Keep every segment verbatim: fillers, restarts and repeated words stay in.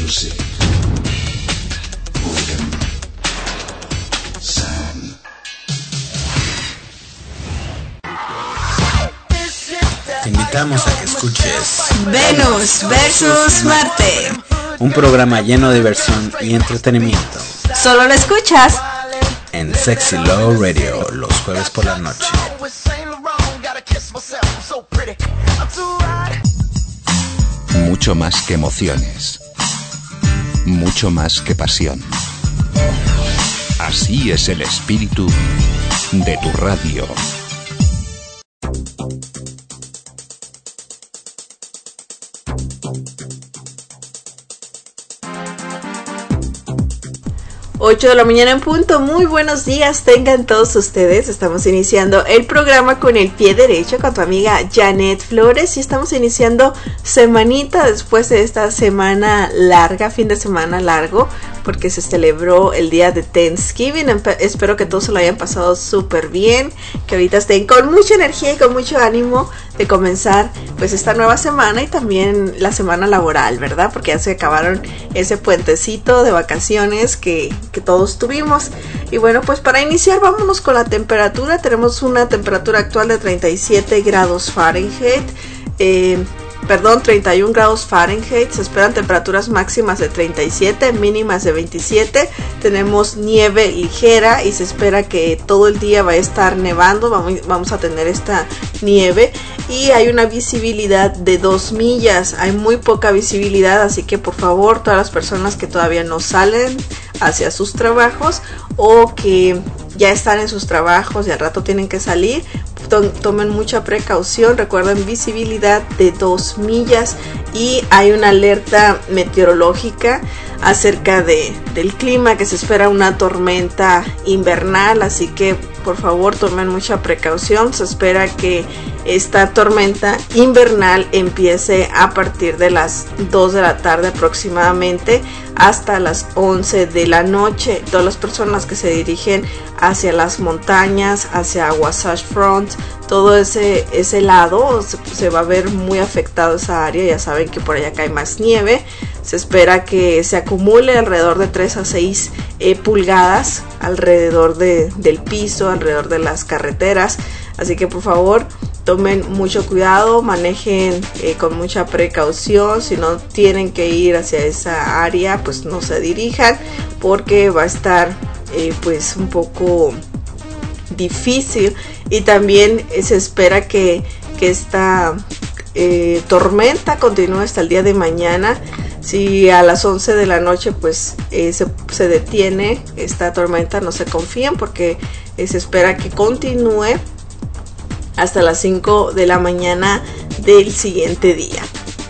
music, rhythm, sound. Te invitamos a que escuches Venus versus Marte, un programa lleno de diversión y entretenimiento. Solo lo escuchas en Sexy Low Radio los jueves por la noche. Mucho más que emociones, mucho más que pasión. Así es el espíritu de tu radio. ocho de la mañana en punto. Muy buenos días tengan todos ustedes. Estamos iniciando el programa con el pie derecho con tu amiga Janet Flores y estamos iniciando semanita después de esta semana larga, fin de semana largo, porque se celebró el día de Thanksgiving. Espero que todos se lo hayan pasado súper bien, que ahorita estén con mucha energía y con mucho ánimo de comenzar pues esta nueva semana y también la semana laboral, ¿verdad? Porque ya se acabaron ese puentecito de vacaciones que, que todos tuvimos. Y bueno, pues para iniciar vámonos con la temperatura. Tenemos una temperatura actual de treinta y siete grados Fahrenheit. Eh, Perdón, treinta y un grados Fahrenheit. Se esperan temperaturas máximas de treinta y siete, mínimas de veintisiete. Tenemos nieve ligera y se espera que todo el día va a estar nevando. Vamos, vamos a tener esta nieve y hay una visibilidad de dos millas. Hay muy poca visibilidad, así que por favor, todas las personas que todavía no salen hacia sus trabajos o que ya están en sus trabajos y al rato tienen que salir, tomen mucha precaución. Recuerden, visibilidad de dos millas y hay una alerta meteorológica acerca de, del clima, que se espera una tormenta invernal, así que por favor tomen mucha precaución. Se espera que esta tormenta invernal empiece a partir de las dos de la tarde aproximadamente hasta las once de la noche. Todas las personas que se dirigen hacia las montañas, hacia Wasatch Front, todo ese, ese lado se, se va a ver muy afectado esa área. Ya saben que por allá cae más nieve. Se espera que se acumule alrededor de tres a seis eh, pulgadas alrededor de, del piso, alrededor de las carreteras. Así que por favor tomen mucho cuidado, manejen eh, con mucha precaución. Si no tienen que ir hacia esa área, pues no se dirijan, porque va a estar eh, pues un poco difícil. Y también eh, se espera que, que esta eh, tormenta continúe hasta el día de mañana. Si a las once de la noche pues eh, se, se detiene esta tormenta, no se confíen, porque eh, se espera que continúe hasta las cinco de la mañana del siguiente día.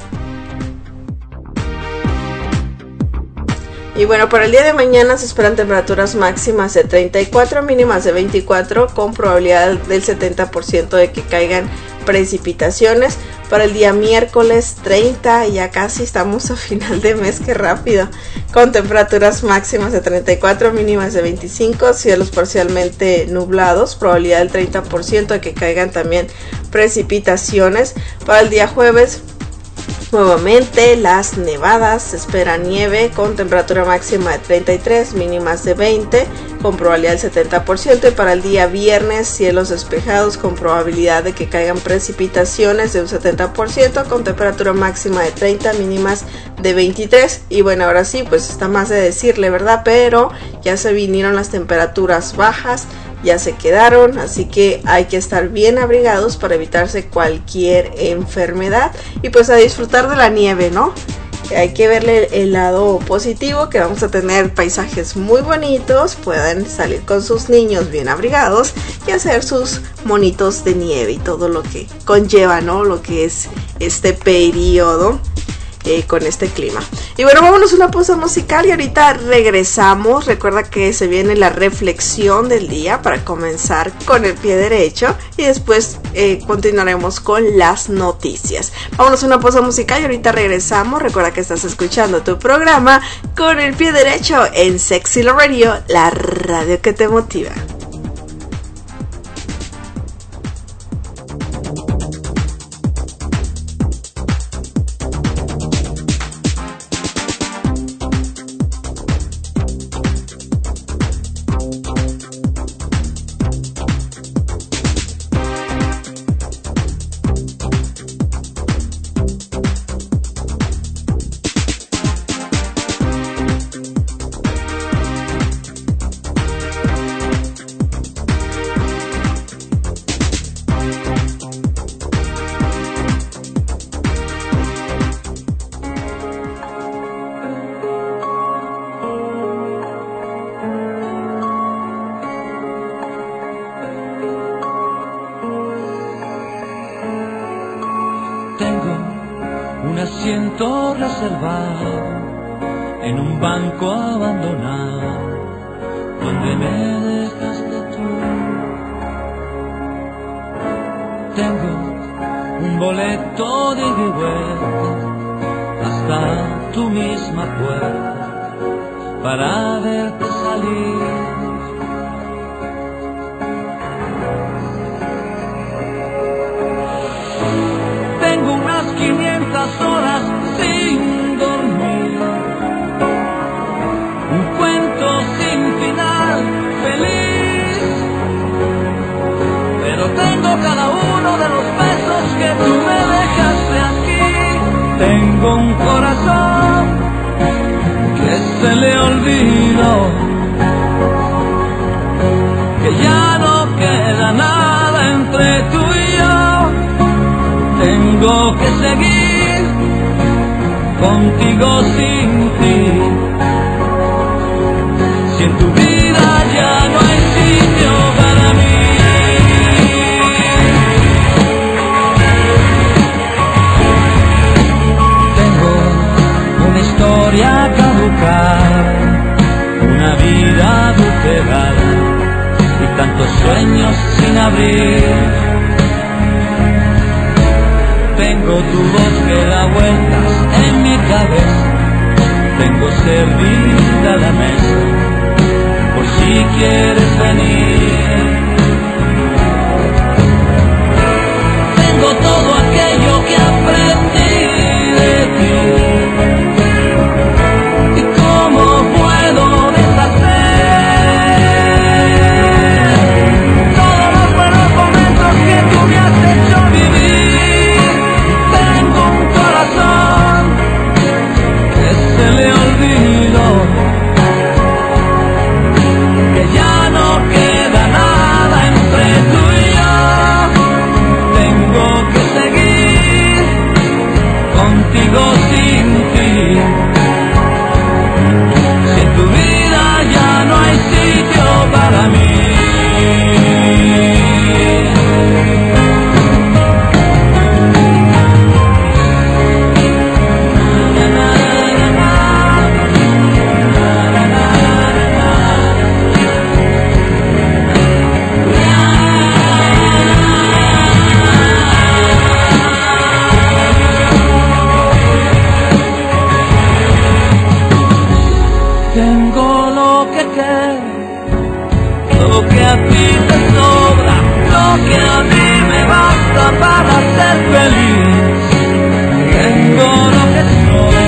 Y bueno, para el día de mañana se esperan temperaturas máximas de treinta y cuatro, mínimas de veinticuatro, con probabilidad del setenta por ciento de que caigan precipitaciones. Para el día miércoles treinta, ya casi estamos a final de mes, qué rápido, con temperaturas máximas de treinta y cuatro, mínimas de veinticinco, cielos parcialmente nublados, probabilidad del treinta por ciento de que caigan también precipitaciones. Para el día jueves, nuevamente las nevadas, se espera nieve con temperatura máxima de treinta y tres, mínimas de veinte, con probabilidad del setenta por ciento. Y para el día viernes, cielos despejados con probabilidad de que caigan precipitaciones de un setenta por ciento, con temperatura máxima de treinta, mínimas de veintitrés. Y bueno, ahora sí, pues está más de decirle, ¿verdad? Pero ya se vinieron las temperaturas bajas, ya se quedaron, así que hay que estar bien abrigados para evitarse cualquier enfermedad y pues a disfrutar de la nieve, ¿no? Hay que verle el lado positivo, que vamos a tener paisajes muy bonitos, pueden salir con sus niños bien abrigados y hacer sus monitos de nieve y todo lo que conlleva, ¿no? Lo que es este periodo Eh, con este clima. Y bueno, vámonos a una pausa musical y ahorita regresamos. Recuerda que se viene la reflexión del día para comenzar con el pie derecho y después eh, continuaremos con las noticias. Vámonos a una pausa musical y ahorita regresamos. Recuerda que estás escuchando tu programa Con el Pie Derecho en Sexy Low Radio, la radio que te motiva. momento reservado en un banco abandonado donde me dejaste tú. Tengo un boleto de ida y vuelta hasta tu misma puerta para verte salir. Tengo unas quinientas horas sin dormir, un cuento sin final feliz, pero tengo cada uno de los besos que tú me dejaste aquí. Tengo un corazón que se le olvidó, que ya no queda nada entre tú y yo. Tengo que seguir contigo sin ti. Si en tu vida ya no hay sitio para mí. Tengo una historia caducada, una vida adulterada y tantos sueños sin abrir. Tengo tu voz que da vueltas en mi cabeza, tengo servida la mesa, por si quieres venir. Tengo todo aquello que aprendí de ti, y cómo puedo deshacer todos los buenos momentos que tú me has hecho vivir. Que se le olvidó, que ya no queda nada entre tú y yo. Tengo que seguir contigo sin ti. Si en tu vida ya no hay sitio para mí. Tengo lo que quiero, lo que a ti te sobra, lo que a mí me basta para ser feliz. Tengo lo que soy.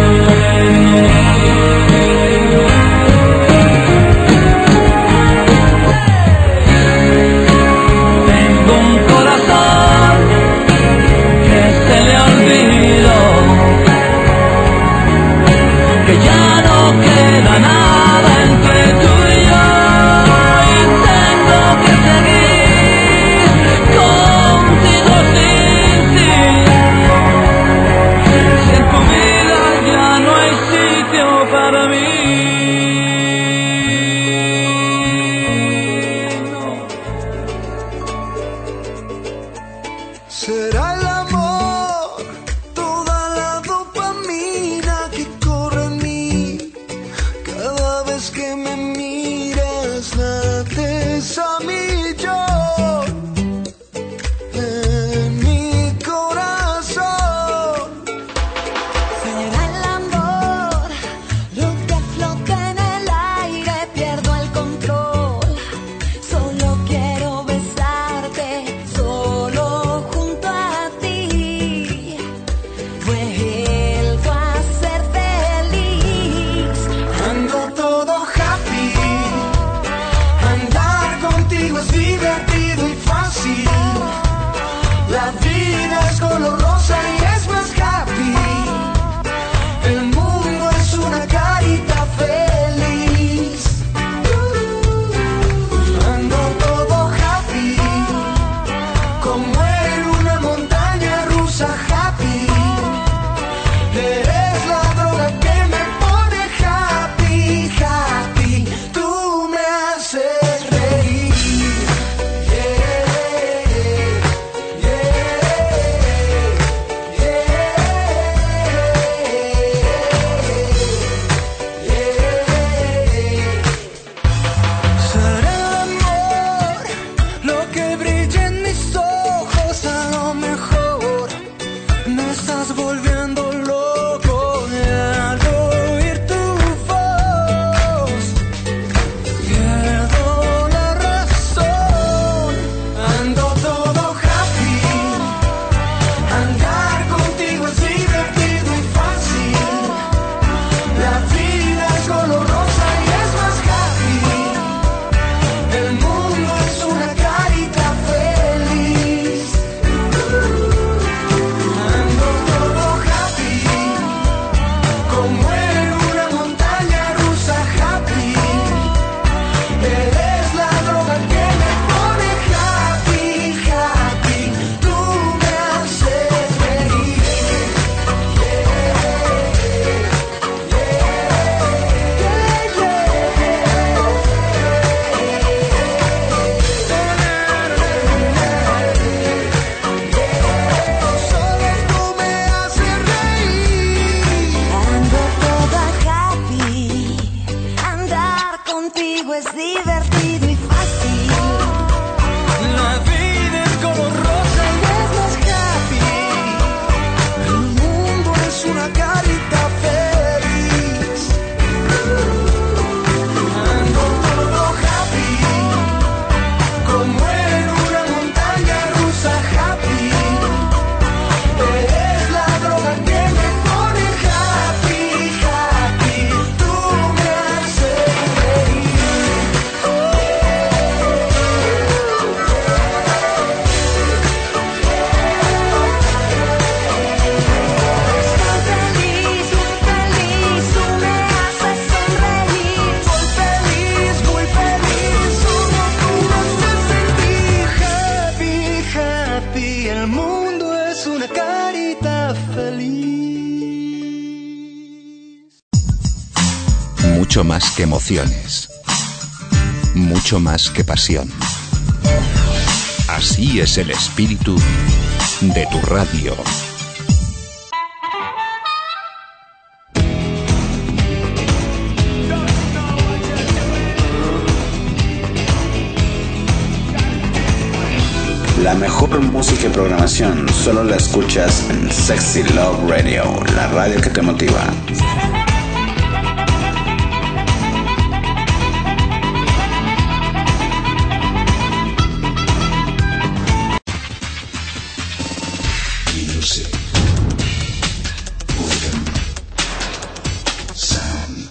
Tengo un corazón que se le olvidó, que ya no queda nada entre tú y yo, y tengo es divertido y fácil. La vida es color rosa y es más happy. El mundo es una carita feliz. Ando todo happy, como en una montaña rusa happy. Eres la droga que me pone happy, happy. Tú me haces reír. Estoy feliz, muy feliz, tú me haces sonreír. Soy feliz, muy feliz, solo tú me haces sentir happy, happy. El mundo es una carita feliz. Mucho más que emociones. Mucho más que pasión. Así es el espíritu de tu radio. La mejor música y programación solo la escuchas en Sexy Love Radio, la radio que te motiva. Music, rhythm, sound.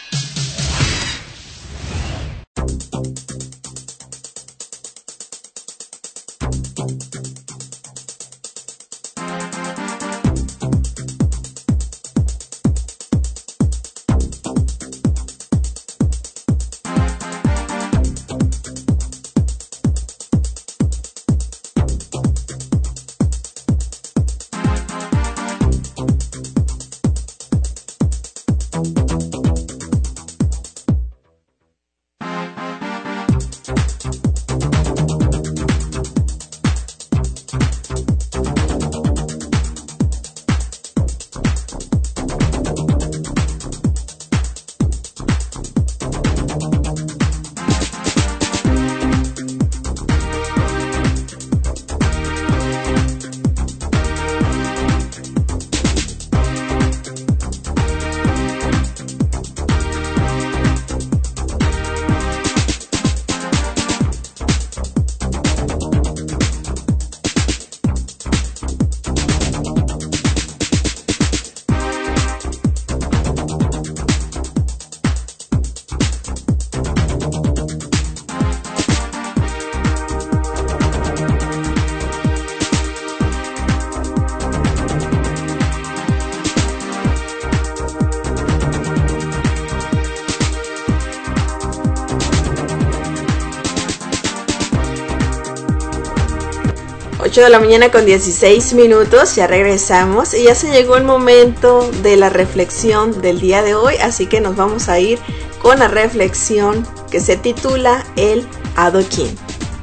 ocho de la mañana con dieciséis minutos, ya regresamos y ya se llegó el momento de la reflexión del día de hoy, así que nos vamos a ir con la reflexión que se titula El Adoquín.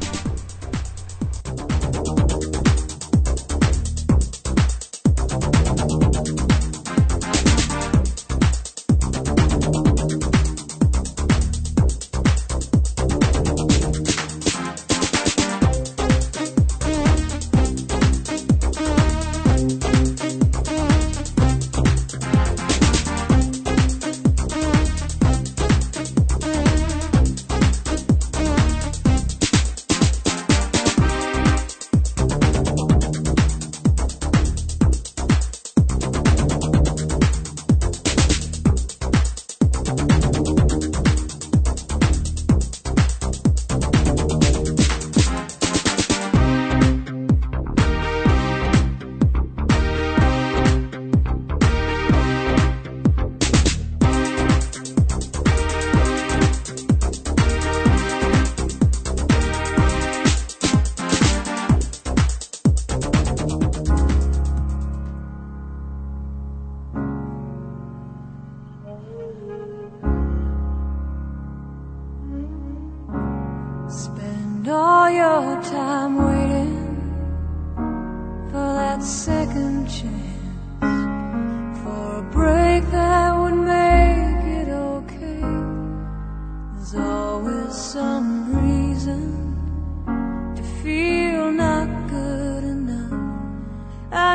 Spend all your time waiting for that second chance, for a break that would make it okay. There's always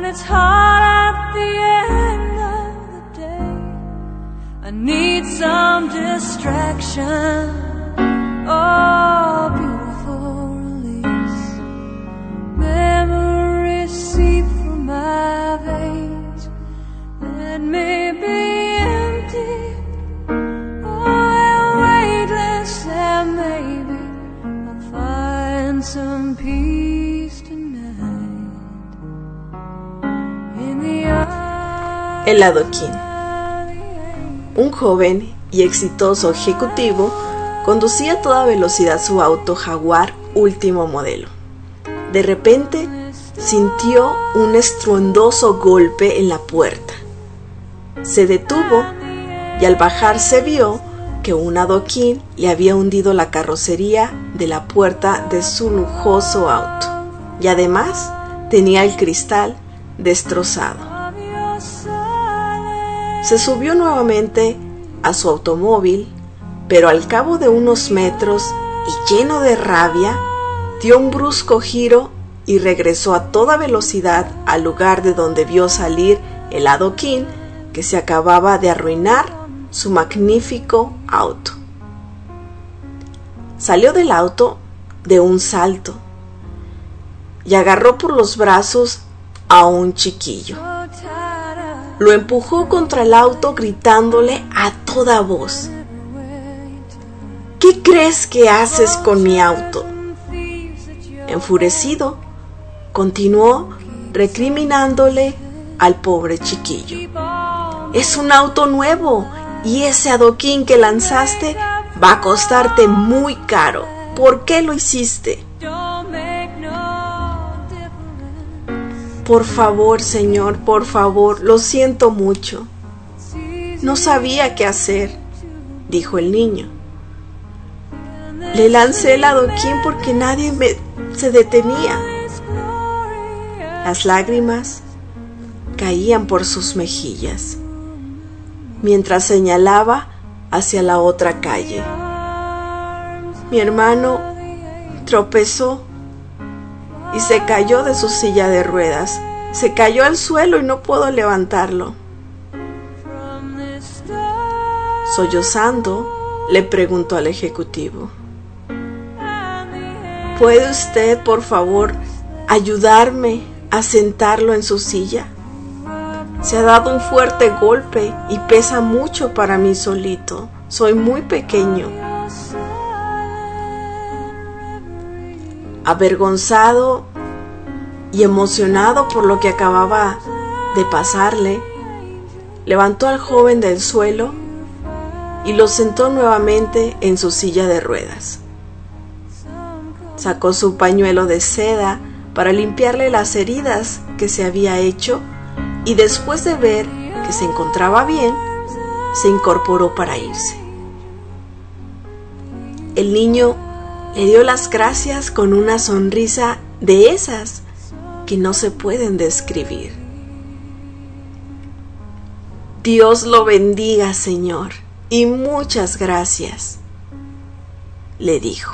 it's hard at the end of the day, I need some distraction. Oh, beautiful release. Memories seep from my veins. Let me be empty. Oh, and weightless, and maybe I'll find some peace tonight. In the eye. El adoquín. Un joven y exitoso ejecutivo conducía a toda velocidad su auto Jaguar último modelo. De repente sintió un estruendoso golpe en la puerta. Se detuvo y al bajarse vio que un adoquín le había hundido la carrocería de la puerta de su lujoso auto y además tenía el cristal destrozado. Se subió nuevamente a su automóvil, pero al cabo de unos metros y lleno de rabia, dio un brusco giro y regresó a toda velocidad al lugar de donde vio salir el adoquín que se acababa de arruinar su magnífico auto. Salió del auto de un salto y agarró por los brazos a un chiquillo. Lo empujó contra el auto gritándole a toda voz: ¿qué crees que haces con mi auto? Enfurecido, continuó recriminándole al pobre chiquillo. Es un auto nuevo y ese adoquín que lanzaste va a costarte muy caro. ¿Por qué lo hiciste? Por favor, señor, por favor, lo siento mucho. No sabía qué hacer, dijo el niño. Le lancé el adoquín porque nadie me, se detenía. Las lágrimas caían por sus mejillas, mientras señalaba hacia la otra calle. Mi hermano tropezó y se cayó de su silla de ruedas. Se cayó al suelo y no puedo levantarlo. Sollozando, le preguntó al ejecutivo: ¿puede usted, por favor, ayudarme a sentarlo en su silla? Se ha dado un fuerte golpe y pesa mucho para mí solito. Soy muy pequeño. Avergonzado y emocionado por lo que acababa de pasarle, levantó al joven del suelo y lo sentó nuevamente en su silla de ruedas. Sacó su pañuelo de seda para limpiarle las heridas que se había hecho y después de ver que se encontraba bien, se incorporó para irse. El niño le dio las gracias con una sonrisa de esas que no se pueden describir. Dios lo bendiga, Señor, y muchas gracias, le dijo.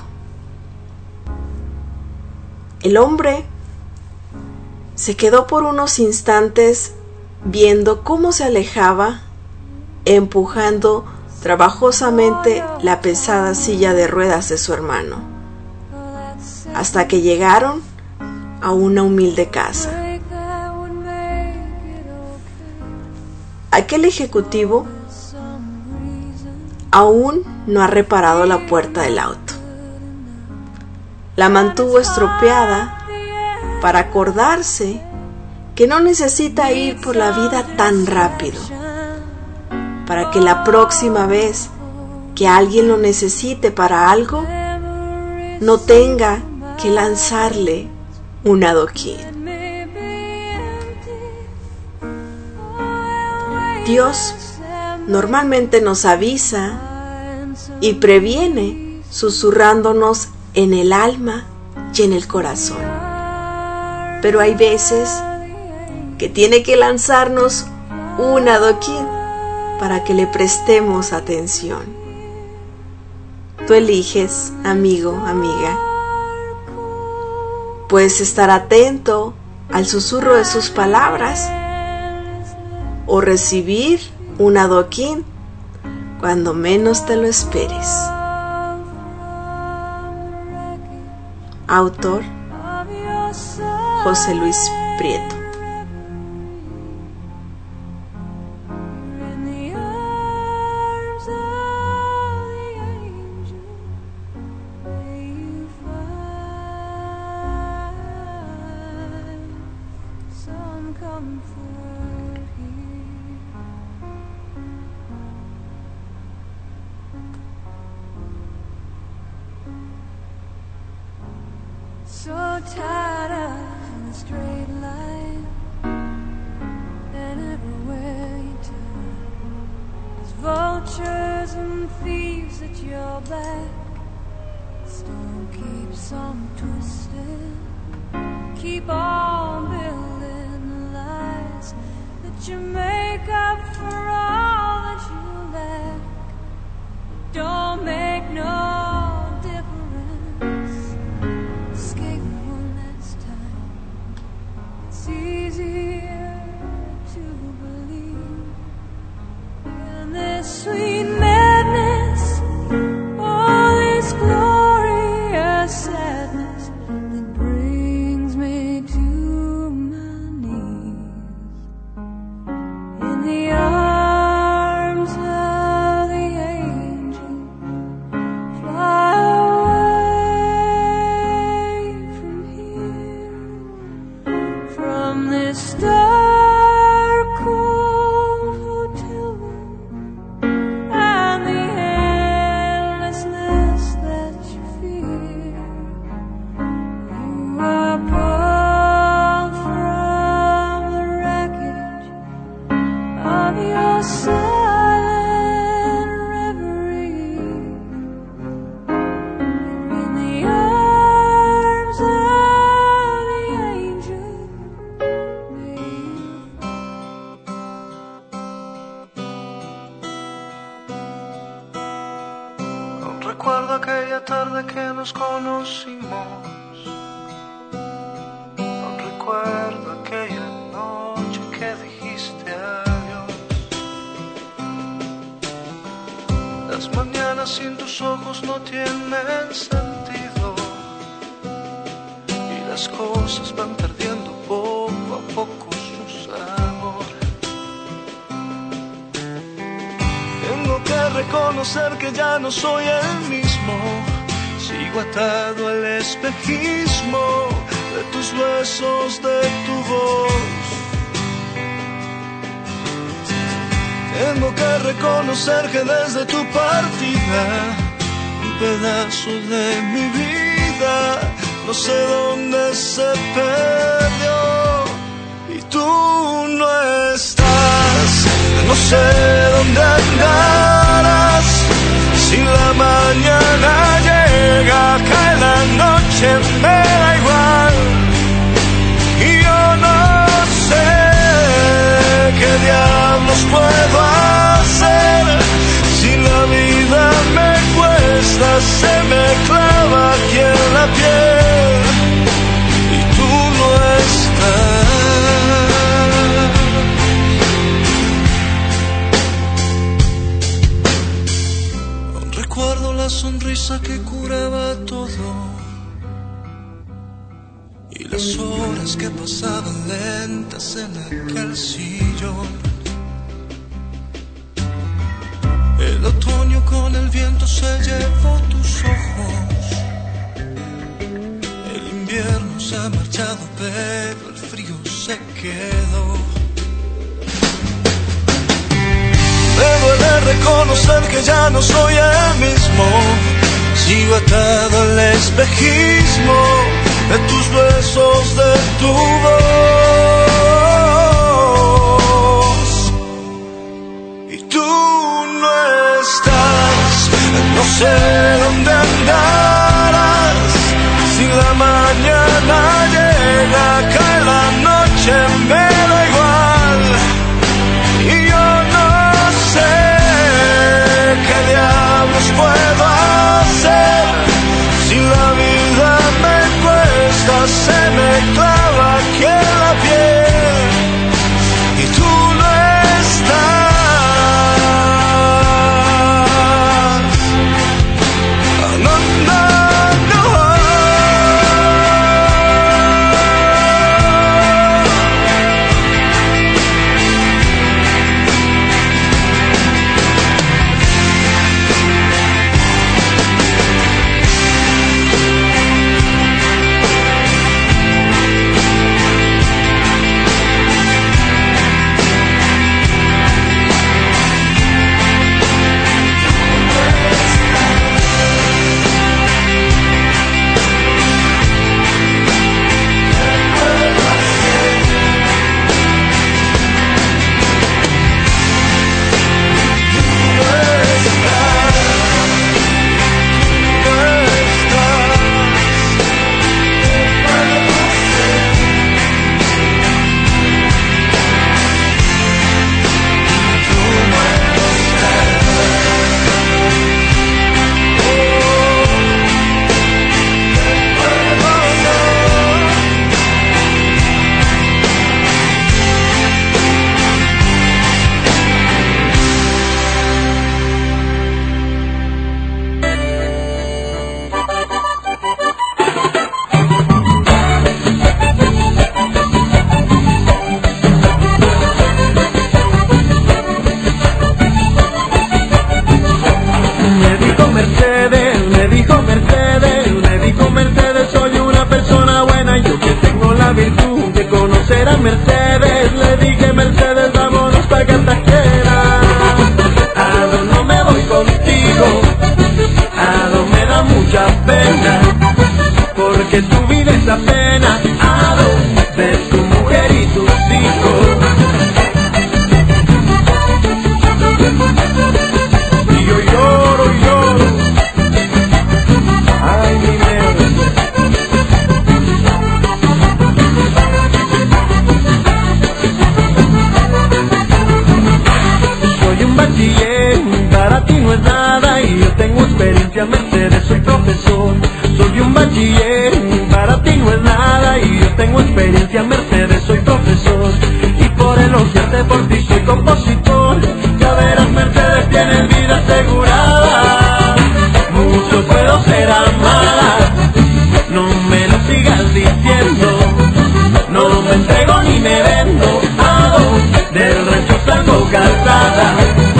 El hombre se quedó por unos instantes viendo cómo se alejaba, empujando trabajosamente la pesada silla de ruedas de su hermano, hasta que llegaron a una humilde casa. Aquel ejecutivo aún no ha reparado la puerta del auto. La mantuvo estropeada para acordarse que no necesita ir por la vida tan rápido, para que la próxima vez que alguien lo necesite para algo, no tenga que lanzarle un adoquín. Dios normalmente nos avisa y previene susurrándonos en el alma y en el corazón. Pero hay veces que tiene que lanzarnos un adoquín para que le prestemos atención. Tú eliges, amigo, amiga. Puedes estar atento al susurro de sus palabras o recibir un adoquín cuando menos te lo esperes. Autor José Luis Prieto. So tied up in a straight line, and everywhere you turn, there's vultures and thieves at your back. The storm keeps on twisting, keep on building lies that you make up for all that you lack. Don't make no difference. Escape one last time. It's easier to believe in this sweet madness, all this glorious sadness that brings me to my knees in the arms of the angel. Fly away from here, from this dark, cold hotel room and the endlessness that you fear. You are pulled from the wreckage of your silent reverie in the arms of the angel. Aún recuerdo aquella tarde que nos conocimos. Aún recuerdo aquella noche que dijiste adiós. Las mañanas sin tus ojos no tienen sentido y las cosas van perdiendo poco a poco su sabor. Tengo que reconocer que ya no soy el mismo. Sigo atado al espejismo de tus besos, de tu voz. Tengo que reconocer que desde tu partida, un pedazo de mi vida, no sé dónde se perdió. Y tú no estás, no sé dónde andarás. Si la mañana llega, cae la noche, me da igual. Y yo no sé qué diablos puedo hacer. Si la vida me cuesta, se me clava aquí en la piel. Y tú no estás. Aún recuerdo la sonrisa que curaba todo y las horas que pasaban lentas en aquel sillón. El otoño con el viento se llevó tus ojos. El invierno se ha marchado, pero el frío se quedó. Me duele reconocer que ya no soy el mismo. Sigo atado al espejismo de tus besos, de tu voz. Y tú no estás, no sé dónde andarás. Si la mañana llega, cae la noche, me da igual. Y yo no sé qué diablos puedo hacer. Si la vida me cuesta, se me clava aquí en la Mercedes, le dije Mercedes, vámonos pa' Cartagena. Ado, no me voy contigo, Ado, me da mucha pena, porque tu vida es la pena, Ado, de tu mujer y tus hijos. Y yo lloro, lloro, ay mi negro. Soy un bachiller, para ti no es nada, y yo tengo experiencia, Mercedes, soy profesor. Soy un bachiller, para ti no es nada, y yo tengo experiencia, Mercedes, soy profesor. Y por elogiarte por ti soy compositor. Ya verás, Mercedes, tienes vida asegurada. Mucho puedo ser amada, no me lo sigas diciendo. No me entrego ni me vendo, Ado, del rancho salgo casada.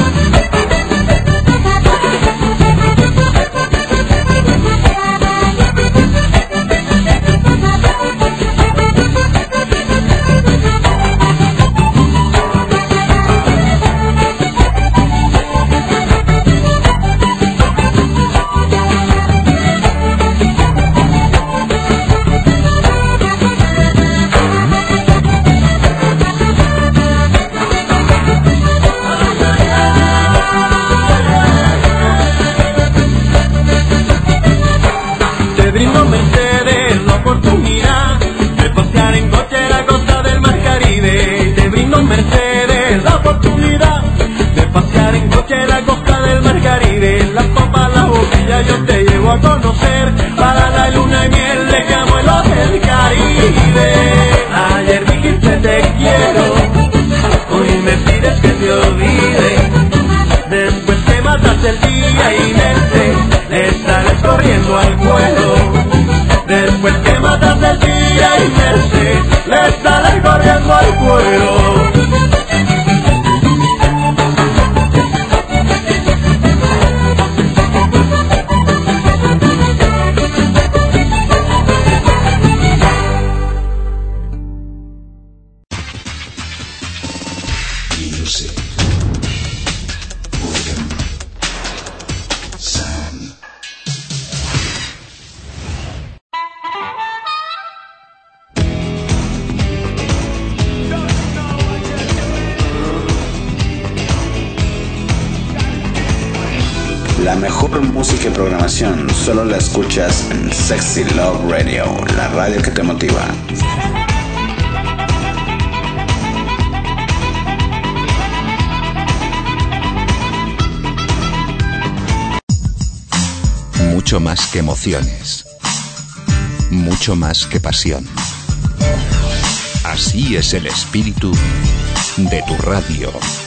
Yo te llevo a conocer, para la luna y miel dejamos el hotel Caribe. Ayer dijiste te quiero, hoy me pides que te olvide. Después te matas el día y vete, le sales corriendo al cuero. Después que matas el día y vete, le sales corriendo al cuero. La mejor música y programación solo la escuchas en Sexy Love Radio, la radio que te motiva. Mucho más que emociones, mucho más que pasión. Así es el espíritu de tu radio.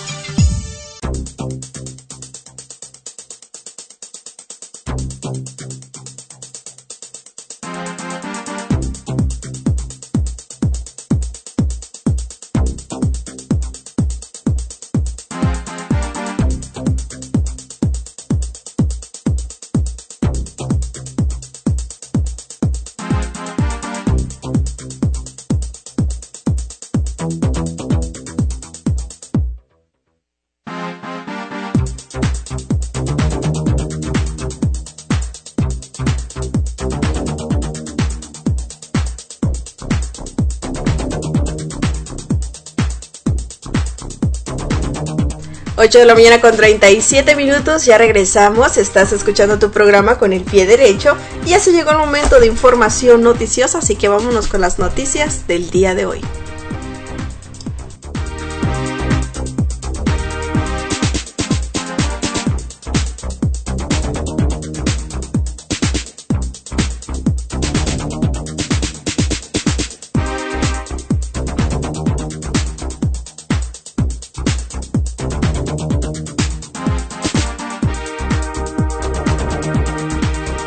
ocho de la mañana con treinta y siete minutos, ya regresamos, estás escuchando tu programa con el pie derecho y ya se llegó el momento de información noticiosa, así que vámonos con las noticias del día de hoy.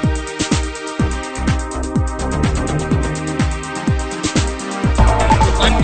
When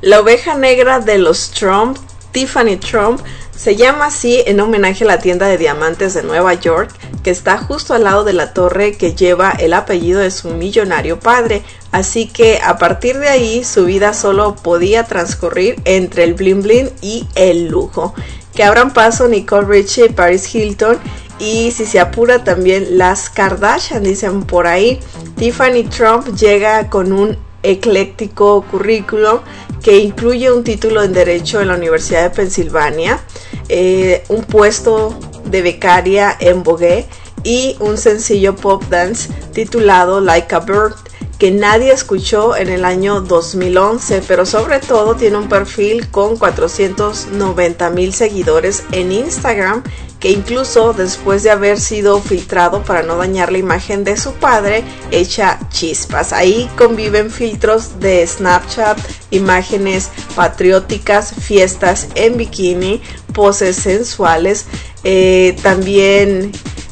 La oveja negra de los Trump, Tiffany Trump, se llama así en homenaje a la tienda de diamantes de Nueva York, que está justo al lado de la torre que lleva el apellido de su millonario padre. Así que a partir de ahí su vida solo podía transcurrir entre el bling bling y el lujo. Que abran paso Nicole Richie, Paris Hilton y, si se apura, también las Kardashian, dicen por ahí. Tiffany Trump llega con un ecléctico currículum que incluye un título en Derecho en la Universidad de Pensilvania, eh, un puesto de becaria en Vogue y un sencillo pop dance titulado Like a Bird, que nadie escuchó en el año dos mil once, pero sobre todo tiene un perfil con cuatrocientos noventa mil seguidores en Instagram, que incluso después de haber sido filtrado para no dañar la imagen de su padre, echa chispas. Ahí conviven filtros de Snapchat, imágenes patrióticas, fiestas en bikini, poses sensuales, eh, también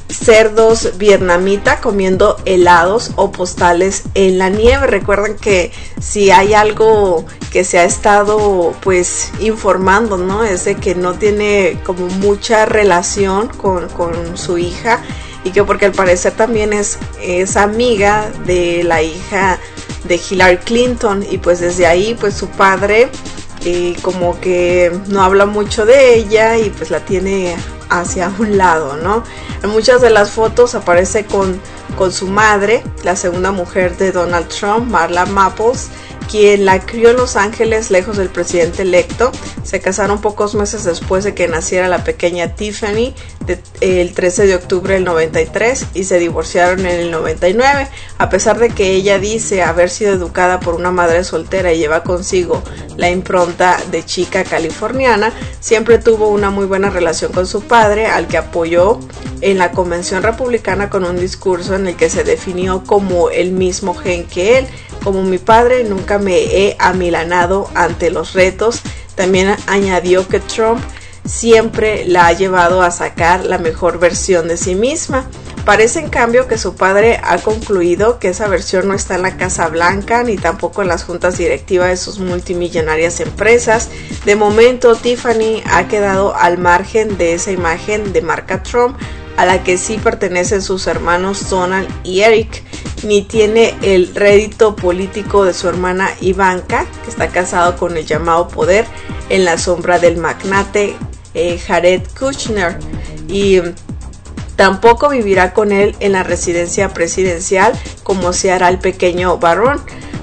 cerdos vietnamita comiendo helados o postales en la nieve. Recuerden que si hay algo que se ha estado pues informando, ¿no?, es de que no tiene como mucha relación con, con su hija, y que porque al parecer también es, es amiga de la hija de Hillary Clinton, y pues desde ahí pues su padre eh, como que no habla mucho de ella y pues la tiene hacia un lado, ¿no? En muchas de las fotos aparece con, con su madre, la segunda mujer de Donald Trump, Marla Maples, quien la crió en Los Ángeles, lejos del presidente electo. Se casaron pocos meses después de que naciera la pequeña Tiffany, de, el trece de octubre del noventa y tres, y se divorciaron en el noventa y nueve. A pesar de que ella dice haber sido educada por una madre soltera y lleva consigo la impronta de chica californiana, siempre tuvo una muy buena relación con su padre, al que apoyó en la convención republicana con un discurso en el que se definió como el mismo gen que él. Como mi padre, nunca me he amilanado ante los retos. También añadió que Trump siempre la ha llevado a sacar la mejor versión de sí misma. Parece en cambio que su padre ha concluido que esa versión no está en la Casa Blanca ni tampoco en las juntas directivas de sus multimillonarias empresas. De momento, Tiffany ha quedado al margen de esa imagen de marca Trump, a la que sí pertenecen sus hermanos Donald y Eric, ni tiene el rédito político de su hermana Ivanka, que está casado con el llamado poder en la sombra del magnate eh, Jared Kushner, y tampoco vivirá con él en la residencia presidencial como se hará el pequeño varón,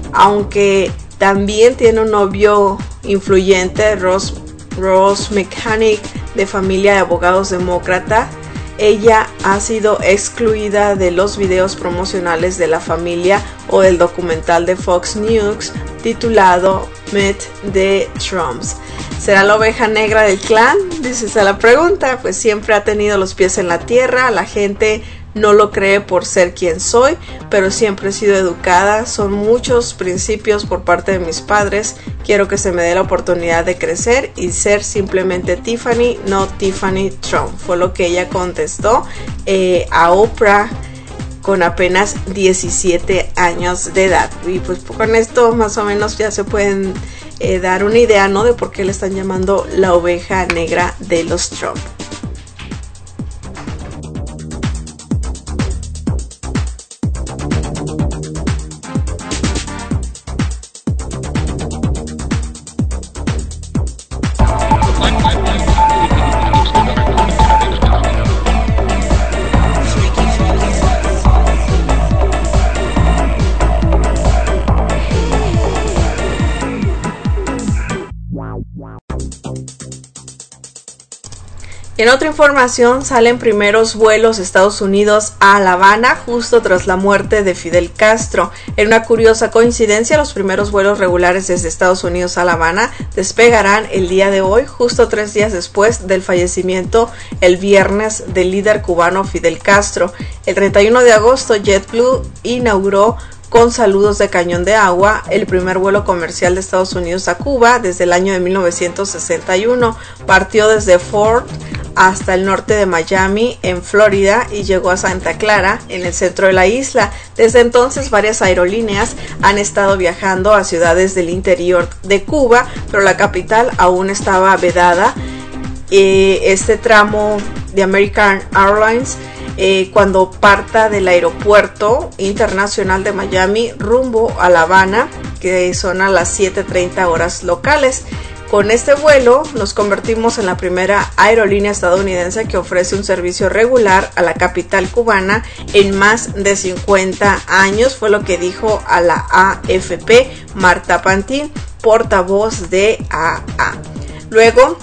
aunque también tiene un novio influyente, Ross, Ross McCannick, de familia de abogados demócrata. Ella ha sido excluida de los videos promocionales de la familia o del documental de Fox News titulado Meet the Trumps. ¿Será la oveja negra del clan? Dices a la pregunta. Pues siempre ha tenido los pies en la tierra. La gente no lo cree por ser quien soy, pero siempre he sido educada. Son muchos principios por parte de mis padres. Quiero que se me dé la oportunidad de crecer y ser simplemente Tiffany, no Tiffany Trump. Fue lo que ella contestó eh, a Oprah con apenas diecisiete años de edad. Y pues con esto más o menos ya se pueden eh, dar una idea, ¿no?, de por qué le están llamando la oveja negra de los Trump. En otra información, salen primeros vuelos de Estados Unidos a La Habana justo tras la muerte de Fidel Castro. En una curiosa coincidencia, los primeros vuelos regulares desde Estados Unidos a La Habana despegarán el día de hoy, justo tres días después del fallecimiento el viernes del líder cubano Fidel Castro. El treinta y uno de agosto, JetBlue inauguró con saludos de cañón de agua, el primer vuelo comercial de Estados Unidos a Cuba desde el año de mil novecientos sesenta y uno. Partió desde Fort hasta el norte de Miami, en Florida, y llegó a Santa Clara, en el centro de la isla. Desde entonces, varias aerolíneas han estado viajando a ciudades del interior de Cuba, pero la capital aún estaba vedada. Eh, este tramo de American Airlines, eh, cuando parta del aeropuerto internacional de Miami rumbo a La Habana, que son a las siete treinta horas locales. Con este vuelo nos convertimos en la primera aerolínea estadounidense que ofrece un servicio regular a la capital cubana en más de cincuenta años, fue lo que dijo a la A F P Marta Pantin, portavoz de A A. Luego,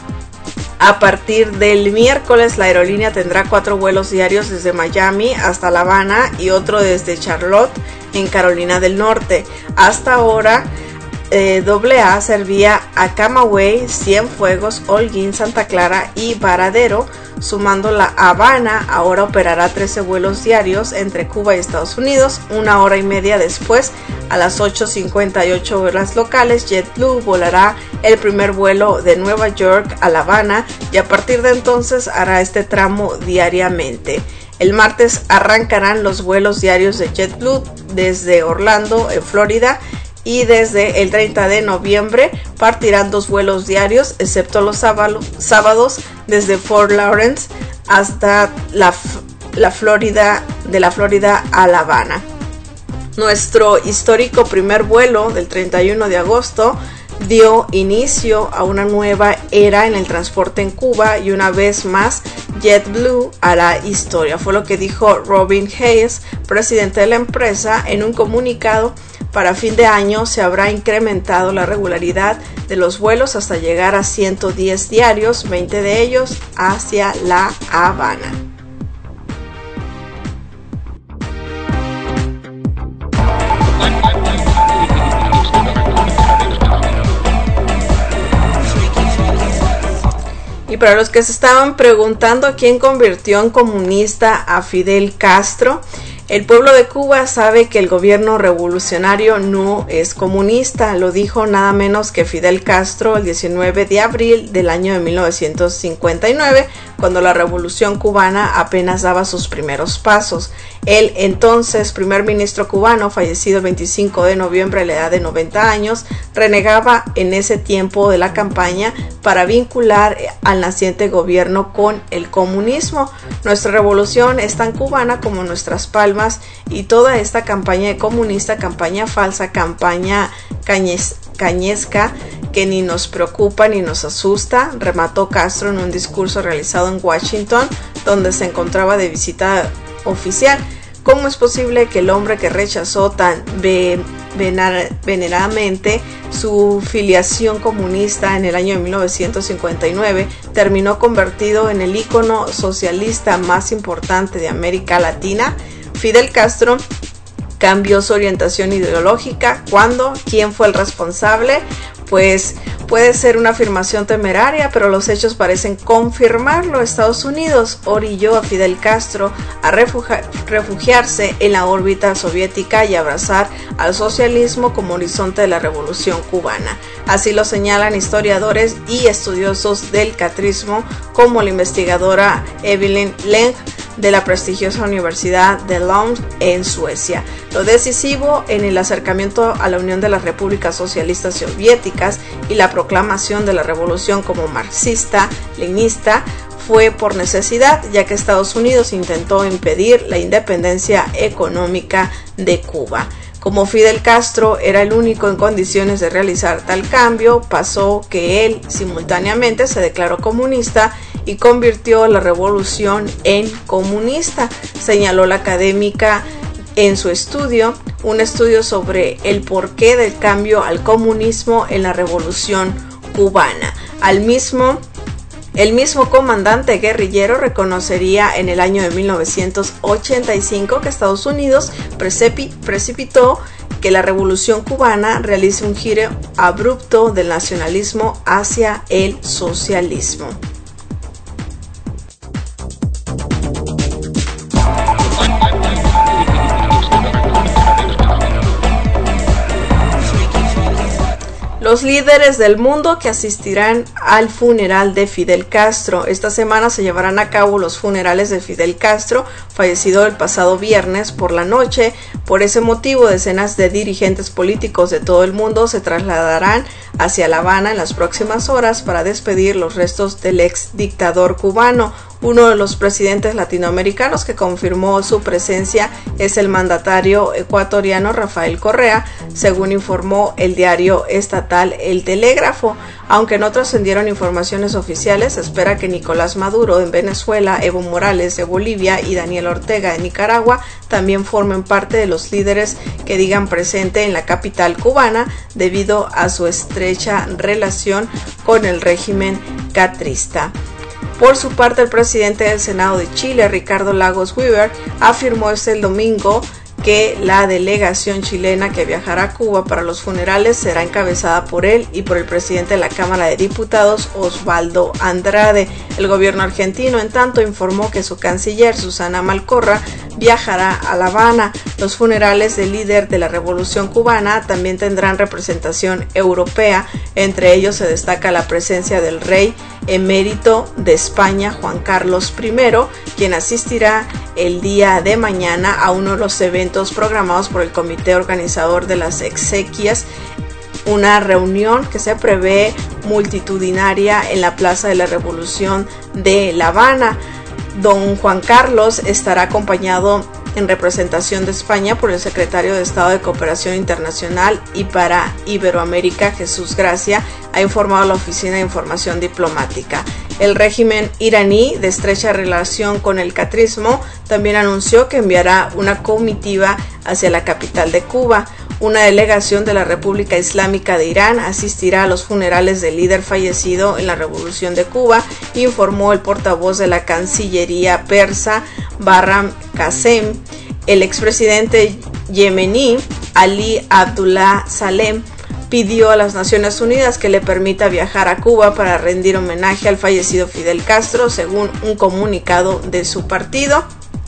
a partir del miércoles, la aerolínea tendrá cuatro vuelos diarios desde Miami hasta La Habana y otro desde Charlotte, en Carolina del Norte. Hasta ahora, Eh, A A servía a Camagüey, Cienfuegos, Holguín, Santa Clara y Varadero. Sumando La Habana, ahora operará trece vuelos diarios entre Cuba y Estados Unidos. Una hora y media después, a las ocho cincuenta y ocho horas locales, JetBlue volará el primer vuelo de Nueva York a La Habana y a partir de entonces hará este tramo diariamente. El martes arrancarán los vuelos diarios de JetBlue desde Orlando, en Florida, y desde el treinta de noviembre partirán dos vuelos diarios, excepto los sábados, desde Fort Lawrence hasta la, la Florida, de la Florida a La Habana. Nuestro histórico primer vuelo del treinta y uno de agosto dio inicio a una nueva era en el transporte en Cuba y una vez más JetBlue hará historia, fue lo que dijo Robin Hayes, presidente de la empresa, en un comunicado. Para fin de año se habrá incrementado la regularidad de los vuelos hasta llegar a ciento diez diarios, veinte de ellos hacia La Habana. Y para los que se estaban preguntando quién convirtió en comunista a Fidel Castro, el pueblo de Cuba sabe que el gobierno revolucionario no es comunista, lo dijo nada menos que Fidel Castro el diecinueve de abril del año de mil novecientos cincuenta y nueve, cuando la revolución cubana apenas daba sus primeros pasos. El entonces primer ministro cubano, fallecido el veinticinco de noviembre a la edad de noventa años, renegaba en ese tiempo de la campaña para vincular al naciente gobierno con el comunismo. Nuestra revolución es tan cubana como nuestras palmas, y toda esta campaña comunista, campaña falsa, campaña cañes, cañesca, que ni nos preocupa ni nos asusta, remató Castro en un discurso realizado en Washington, donde se encontraba de visita oficial. ¿Cómo es posible que el hombre que rechazó tan veneradamente su filiación comunista en el año de mil novecientos cincuenta y nueve terminó convertido en el ícono socialista más importante de América Latina? Fidel Castro cambió su orientación ideológica. ¿Cuándo? ¿Quién fue el responsable? Pues puede ser una afirmación temeraria, pero los hechos parecen confirmarlo. Estados Unidos orilló a Fidel Castro a refugi- refugiarse en la órbita soviética y abrazar al socialismo como horizonte de la revolución cubana. Así lo señalan historiadores y estudiosos del catrismo, como la investigadora Evelyn Leng, de la prestigiosa Universidad de Lund en Suecia. Lo decisivo en el acercamiento a la Unión de las Repúblicas Socialistas Soviéticas y la proclamación de la revolución como marxista-leninista fue por necesidad, ya que Estados Unidos intentó impedir la independencia económica de Cuba. Como Fidel Castro era el único en condiciones de realizar tal cambio, pasó que él simultáneamente se declaró comunista y convirtió la revolución en comunista, señaló la académica en su estudio, un estudio sobre el porqué del cambio al comunismo en la revolución cubana. Al mismo El mismo comandante guerrillero reconocería en el año de mil novecientos ochenta y cinco que Estados Unidos precipi- precipitó que la revolución cubana realice un giro abrupto del nacionalismo hacia el socialismo. Los líderes del mundo que asistirán al funeral de Fidel Castro. Esta semana se llevarán a cabo los funerales de Fidel Castro, fallecido el pasado viernes por la noche. Por ese motivo, decenas de dirigentes políticos de todo el mundo se trasladarán hacia La Habana en las próximas horas para despedir los restos del ex dictador cubano. Uno de los presidentes latinoamericanos que confirmó su presencia es el mandatario ecuatoriano Rafael Correa, según informó el diario estatal El Telégrafo. Aunque no trascendieron informaciones oficiales, se espera que Nicolás Maduro en Venezuela, Evo Morales de Bolivia y Daniel Ortega de Nicaragua también formen parte de los líderes que digan presente en la capital cubana debido a su estrecha relación con el régimen castrista. Por su parte, el presidente del Senado de Chile, Ricardo Lagos Weber, afirmó este domingo que la delegación chilena que viajará a Cuba para los funerales será encabezada por él y por el presidente de la Cámara de Diputados, Osvaldo Andrade. El gobierno argentino, en tanto, informó que su canciller, Susana Malcorra, viajará a La Habana. Los funerales del líder de la Revolución Cubana también tendrán representación europea. Entre ellos se destaca la presencia del rey emérito de España, Juan Carlos primero, quien asistirá el día de mañana a uno de los eventos programados por el comité organizador de las exequias, una reunión que se prevé multitudinaria en la Plaza de la Revolución de La Habana. Don Juan Carlos estará acompañado en representación de España por el secretario de Estado de Cooperación Internacional y para Iberoamérica, Jesús Gracia, ha informado la Oficina de Información Diplomática. El régimen iraní, de estrecha relación con el catrismo, también anunció que enviará una comitiva hacia la capital de Cuba. Una delegación de la República Islámica de Irán asistirá a los funerales del líder fallecido en la Revolución de Cuba, informó el portavoz de la Cancillería persa, Bahram Qasem. El expresidente yemení, Ali Abdullah Saleh, pidió a las Naciones Unidas que le permita viajar a Cuba para rendir homenaje al fallecido Fidel Castro, según un comunicado de su partido.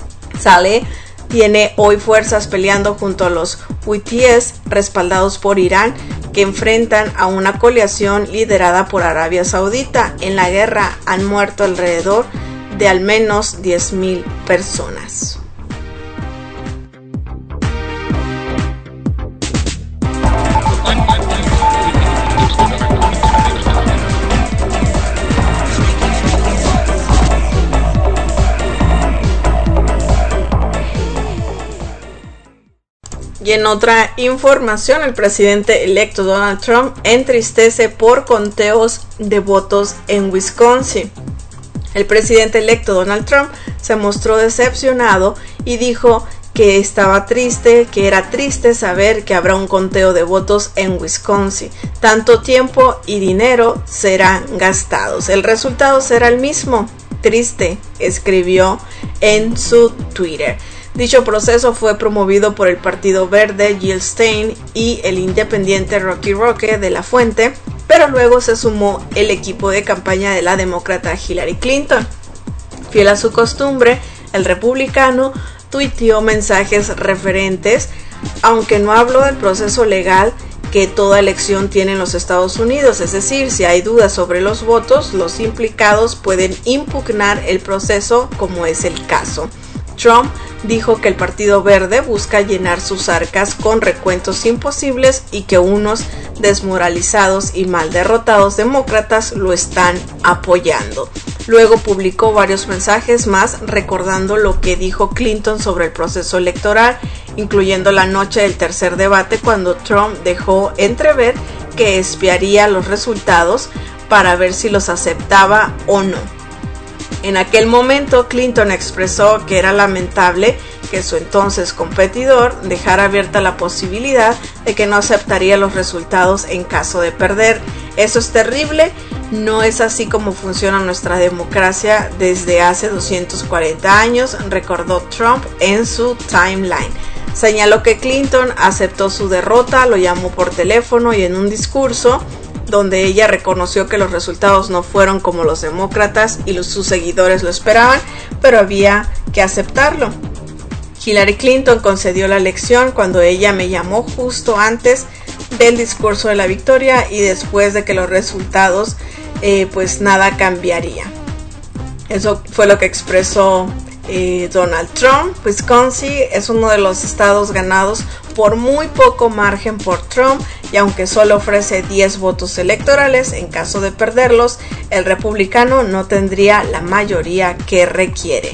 Saleh tiene hoy fuerzas peleando junto a los hutíes respaldados por Irán, que enfrentan a una coalición liderada por Arabia Saudita. En la guerra han muerto alrededor de al menos diez mil personas. Y en otra información, el presidente electo Donald Trump entristece por conteos de votos en Wisconsin. El presidente electo Donald Trump se mostró decepcionado y dijo que estaba triste, que era triste saber que habrá un conteo de votos en Wisconsin. Tanto tiempo y dinero serán gastados. El resultado será el mismo. Triste, escribió en su Twitter. Dicho proceso fue promovido por el Partido Verde, Jill Stein, y el independiente Rocky Roque de la Fuente, pero luego se sumó el equipo de campaña de la demócrata Hillary Clinton. Fiel a su costumbre, el republicano tuiteó mensajes referentes, aunque no habló del proceso legal que toda elección tiene en los Estados Unidos, es decir, si hay dudas sobre los votos, los implicados pueden impugnar el proceso, como es el caso. Trump dijo que el Partido Verde busca llenar sus arcas con recuentos imposibles y que unos desmoralizados y mal derrotados demócratas lo están apoyando. Luego publicó varios mensajes más recordando lo que dijo Clinton sobre el proceso electoral, incluyendo la noche del tercer debate cuando Trump dejó entrever que espiaría los resultados para ver si los aceptaba o no. En aquel momento, Clinton expresó que era lamentable que su entonces competidor dejara abierta la posibilidad de que no aceptaría los resultados en caso de perder. Eso es terrible, no es así como funciona nuestra democracia desde hace doscientos cuarenta años, recordó Trump en su timeline. Señaló que Clinton aceptó su derrota, lo llamó por teléfono y en un discurso donde ella reconoció que los resultados no fueron como los demócratas y los, sus seguidores lo esperaban, pero había que aceptarlo. Hillary Clinton concedió la elección cuando ella me llamó justo antes del discurso de la victoria y después de que los resultados eh, pues nada cambiaría. Eso fue lo que expresó eh, Donald Trump. Wisconsin es uno de los estados ganados por muy poco margen por Trump, y aunque solo ofrece diez votos electorales, en caso de perderlos, el republicano no tendría la mayoría que requiere.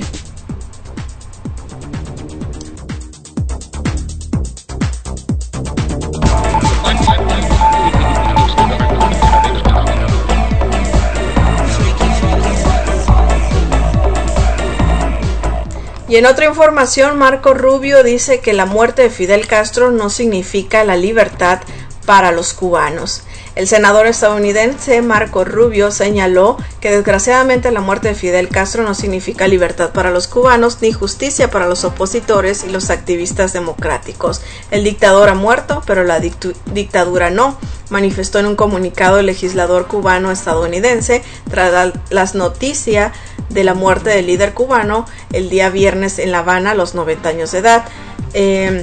Y en otra información, Marco Rubio dice que la muerte de Fidel Castro no significa la libertad para los cubanos. El senador estadounidense Marco Rubio señaló que desgraciadamente la muerte de Fidel Castro no significa libertad para los cubanos ni justicia para los opositores y los activistas democráticos. El dictador ha muerto, pero la dictu- dictadura no, manifestó en un comunicado el legislador cubano estadounidense tras la, las noticias de la muerte del líder cubano el día viernes en La Habana a los noventa años de edad. Eh,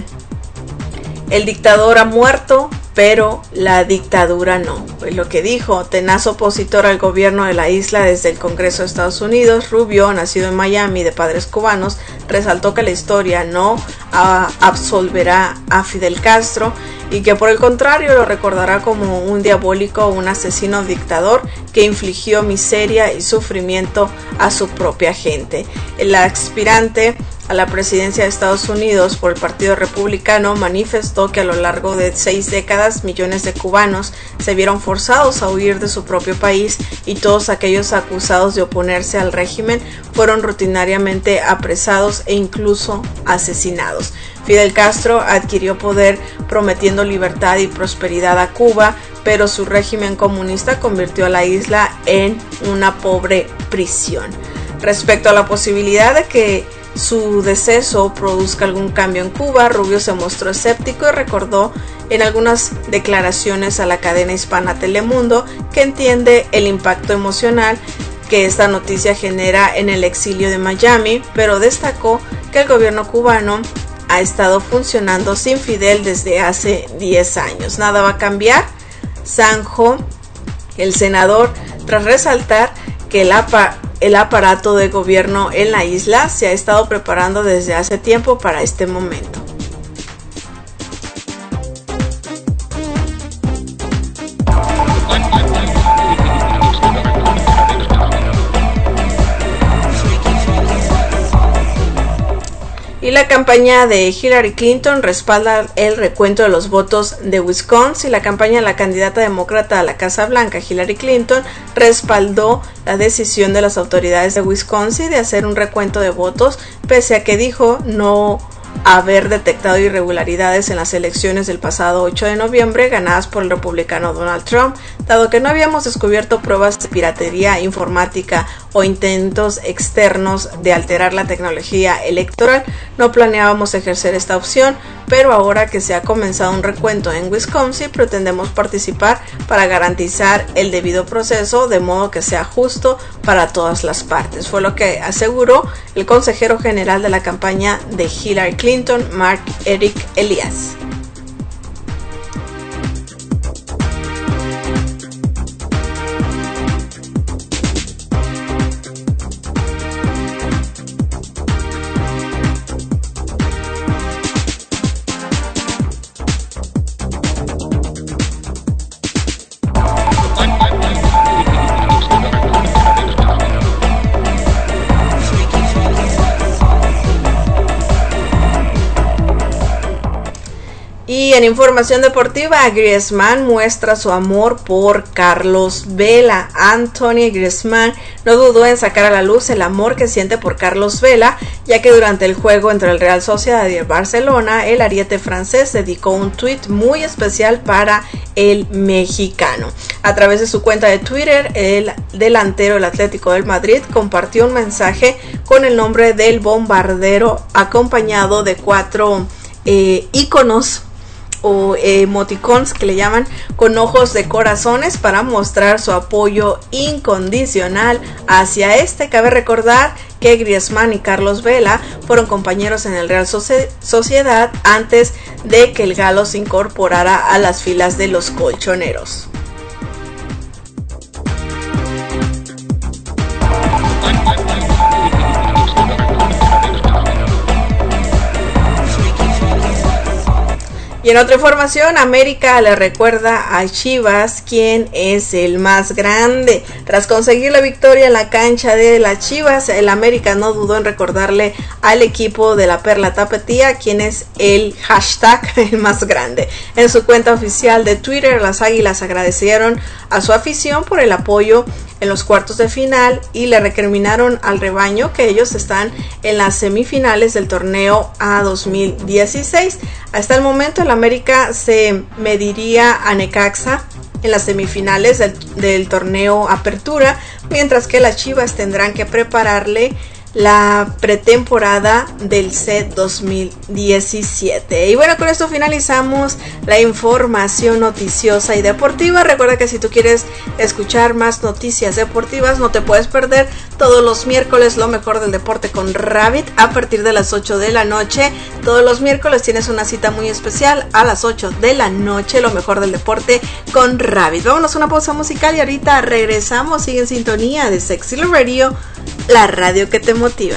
el dictador ha muerto, pero la dictadura no. Pues lo que dijo, tenaz opositor al gobierno de la isla desde el Congreso de Estados Unidos, Rubio, nacido en Miami de padres cubanos, resaltó que la historia no uh, absolverá a Fidel Castro y que por el contrario lo recordará como un diabólico o un asesino dictador que infligió miseria y sufrimiento a su propia gente. El aspirante a la presidencia de Estados Unidos por el Partido Republicano manifestó que a lo largo de seis décadas millones de cubanos se vieron forzados a huir de su propio país y todos aquellos acusados de oponerse al régimen fueron rutinariamente apresados e incluso asesinados. Fidel Castro adquirió poder prometiendo libertad y prosperidad a Cuba, pero su régimen comunista convirtió a la isla en una pobre prisión. Respecto a la posibilidad de que su deceso produzca algún cambio en Cuba, Rubio se mostró escéptico y recordó en algunas declaraciones a la cadena hispana Telemundo que entiende el impacto emocional que esta noticia genera en el exilio de Miami, pero destacó que el gobierno cubano ha estado funcionando sin Fidel desde hace diez años. Nada va a cambiar, zanjó el senador, tras resaltar que el apa El aparato de gobierno en la isla se ha estado preparando desde hace tiempo para este momento. Y la campaña de Hillary Clinton respalda el recuento de los votos de Wisconsin. La campaña de la candidata demócrata a la Casa Blanca, Hillary Clinton, respaldó la decisión de las autoridades de Wisconsin de hacer un recuento de votos, pese a que dijo no haber detectado irregularidades en las elecciones del pasado ocho de noviembre ganadas por el republicano Donald Trump. Dado que no habíamos descubierto pruebas de piratería informática o intentos externos de alterar la tecnología electoral, no planeábamos ejercer esta opción, pero ahora que se ha comenzado un recuento en Wisconsin, pretendemos participar para garantizar el debido proceso de modo que sea justo para todas las partes. Fue lo que aseguró el consejero general de la campaña de Hillary Clinton, Mark Eric Elias. Y en información deportiva, Griezmann muestra su amor por Carlos Vela. Anthony Griezmann no dudó en sacar a la luz el amor que siente por Carlos Vela, ya que durante el juego entre el Real Sociedad y el Barcelona, el ariete francés dedicó un tuit muy especial para el mexicano. A través de su cuenta de Twitter, el delantero del Atlético de Madrid compartió un mensaje con el nombre del bombardero, acompañado de cuatro eh, iconos o emoticons que le llaman, con ojos de corazones, para mostrar su apoyo incondicional hacia este. Cabe recordar que Griezmann y Carlos Vela fueron compañeros en el Real Sociedad antes de que el galo se incorporara a las filas de los colchoneros. Y en otra información, América le recuerda a Chivas quién es el más grande. Tras conseguir la victoria en la cancha de las Chivas, el América no dudó en recordarle al equipo de la Perla Tapatía quién es el hashtag el más grande. En su cuenta oficial de Twitter, las Águilas agradecieron a su afición por el apoyo en los cuartos de final y le recriminaron al rebaño que ellos están en las semifinales del torneo A dos mil dieciséis. Hasta el momento el América se mediría a Necaxa en las semifinales del, del torneo Apertura, mientras que las Chivas tendrán que prepararle la pretemporada del C dos mil diecisiete. Y bueno, con esto finalizamos la información noticiosa y deportiva. Recuerda que si tú quieres escuchar más noticias deportivas, no te puedes perder todos los miércoles lo mejor del deporte con Rabbit a partir de las ocho de la noche. Todos los miércoles tienes una cita muy especial a las ocho de la noche, lo mejor del deporte con Rabbit. Vámonos a una pausa musical y ahorita regresamos. Sigue en sintonía de Sexy Love Radio, la radio que te motiva.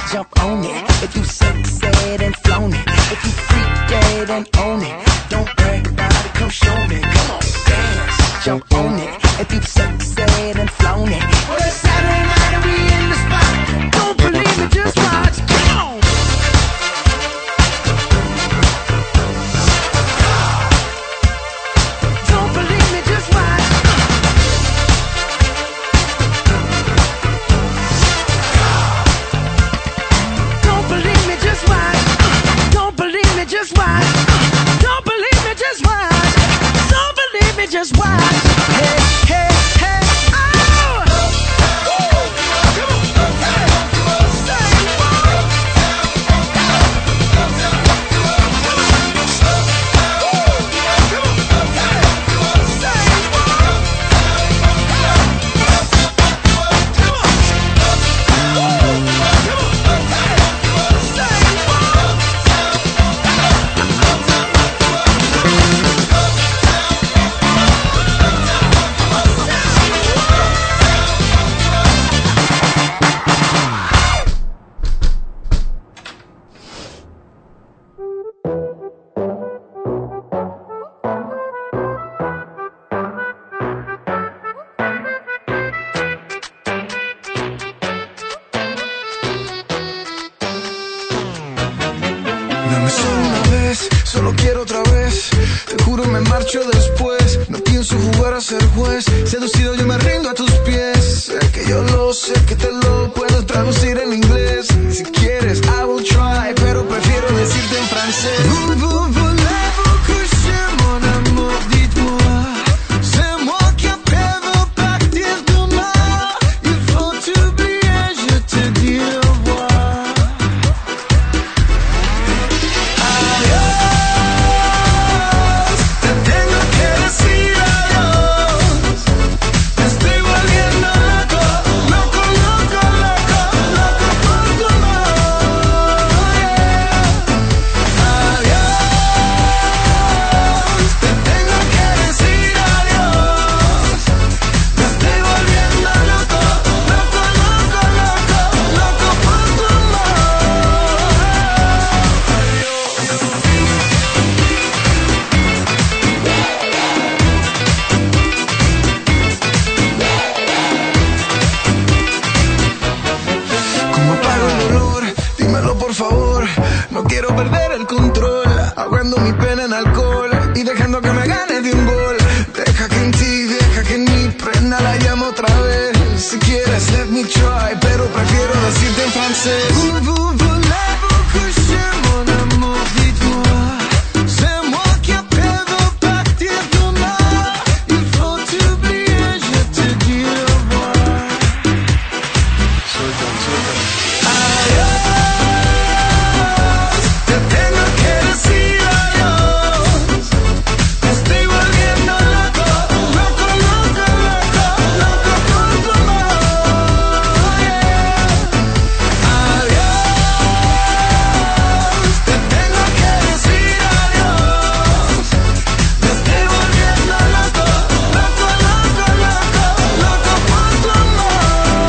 jump on it. If you sexed and flown it, if you freaked dead and own it, don't brag about it, come show me. Come on, dance, jump on it. If you sexed and flown it, well it's Saturday night and we in the spot. Don't believe me, just watch. Come on. Don't believe me, just watch. Don't believe me, just watch. Don't believe me, just watch. Don't believe me, just watch. Don't believe me, just watch. Hey, hey, hey, oh! Come on, come on, say what? Come on, say Dame solo una vez, solo quiero otra vez. Te juro me marcho después. No pienso jugar a ser juez. Seducido yo me rindo a tus pies. Sé que yo lo sé, que te lo puedo traducir en inglés. Si quieres, I will try, pero prefiero decirte en francés. Vous, vous, voulez-vous coucher, mon amour, dites-moi. C'est moi qui appelle, veux partir demain. Il faut t'oublier, je te dis au revoir. Te tengo que decir adiós. Me estoy volviendo loco, loco, loco, loco, loco por tu amor. Adiós. Te tengo que decir adiós. Me estoy volviendo loco, loco, loco, loco, loco por tu amor. ¿Cómo apago el dolor? Dímelo por favor. No quiero perder el control. Ahogando mi pena en alcohol y dejando que me gane de un gol. Deja que en ti, deja que en mi prenda la llamo otra vez. Si quieres, let me try, pero prefiero decirte en francés. Vous, vous, voulez-vous coucher, mon amour, dites-moi. C'est moi qui appelle, veux partir demain. Il faut t'oublier, je te dis au revoir. Adiós, te tengo que decir adiós. Me estoy volviendo loco, loco, loco, loco, loco por tu amor. Adiós, te tengo que decir adiós. Me estoy volviendo loco, loco, loco, loco, loco por tu amor.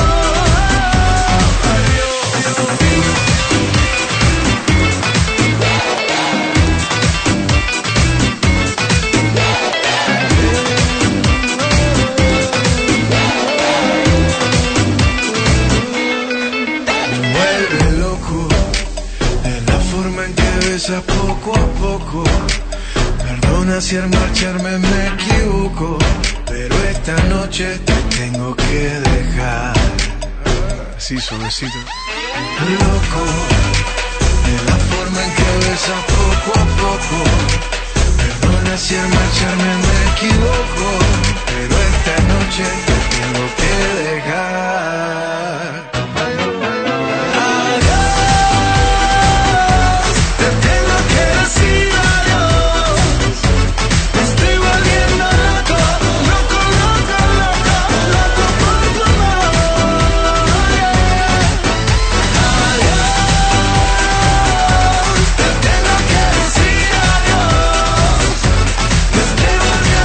Me vuelve loco en la forma en que besa poco a poco. Perdona si al marcharme me equivoco, pero esta noche te tengo que dejar. Así suavecito. Loco en la forma en que besa poco a poco. Perdona si al marcharme me equivoco, pero esta noche te tengo que dejar. Adiós, te tengo que decir adiós. Me estoy volviendo loco, loco, loco, loco, loco por tu amor. Adiós, te tengo que decir adiós. Me estoy volviendo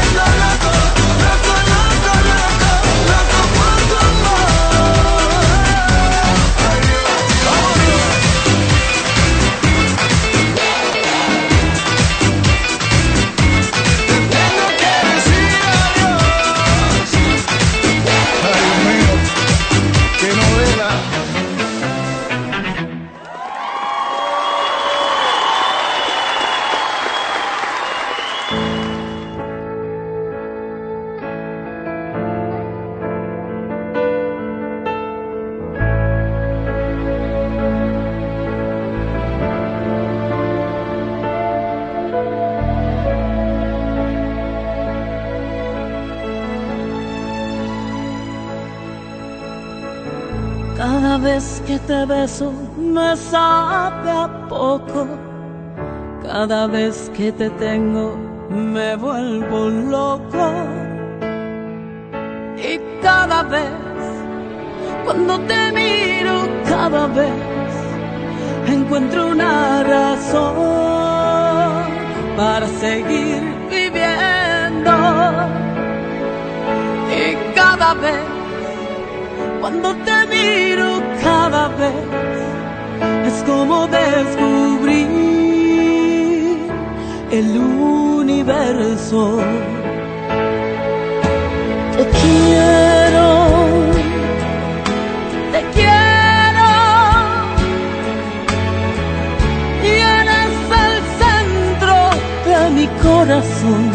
vez que te beso me sabe a poco. Cada vez que te tengo me vuelvo loco. Y cada vez cuando te miro, cada vez encuentro una razón para seguir viviendo. Y cada vez cuando te miro, cada vez es como descubrir el universo. Te quiero, te quiero, y eres el centro de mi corazón.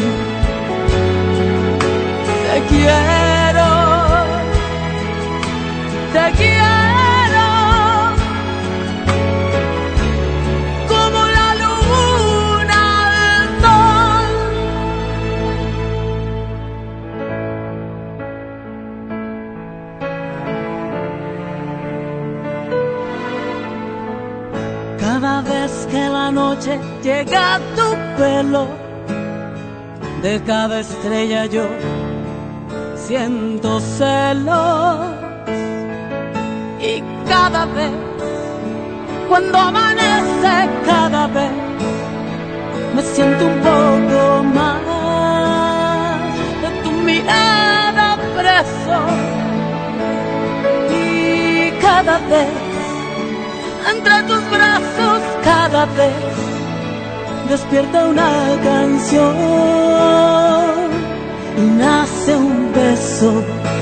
Te quiero, te quiero, como la luna al sol. Cada vez que la noche llega a tu pelo, de cada estrella yo siento celos. Y cada vez, cuando amanece, cada vez me siento un poco más de tu mirada preso. Y cada vez, entre tus brazos, cada vez despierta una canción y nace un beso.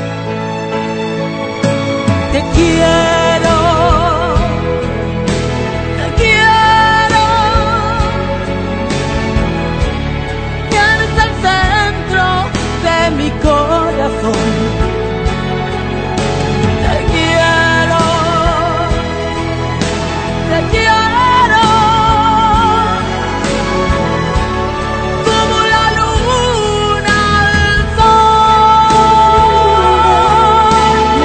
Te quiero, te quiero, y eres el centro de mi corazón. Te quiero, te quiero, como la luna al sol.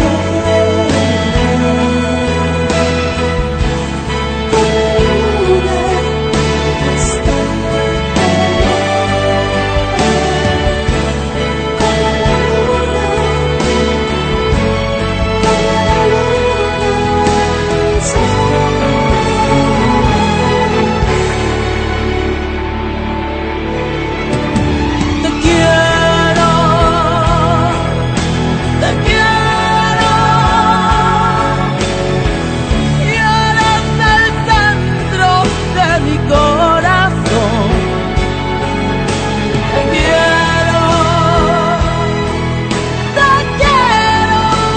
Te quiero, te quiero, y eres el centro de mi corazón. Te quiero, te quiero,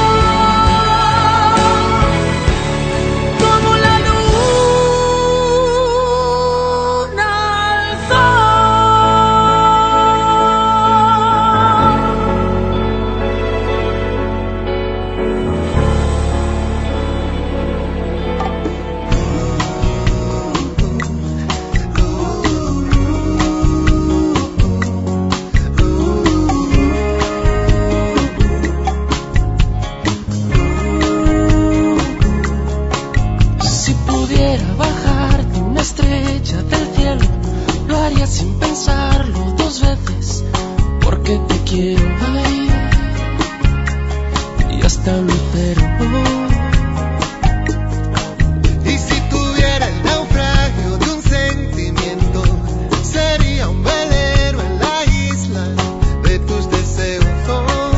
como la luna al sol. Si pudiera bajarte una estrella del cielo, lo haría sin pensarlo dos veces, porque te quiero, ay, y hasta un lucero. Y si tuviera el naufragio de un sentimiento, sería un velero en la isla de tus deseos, oh,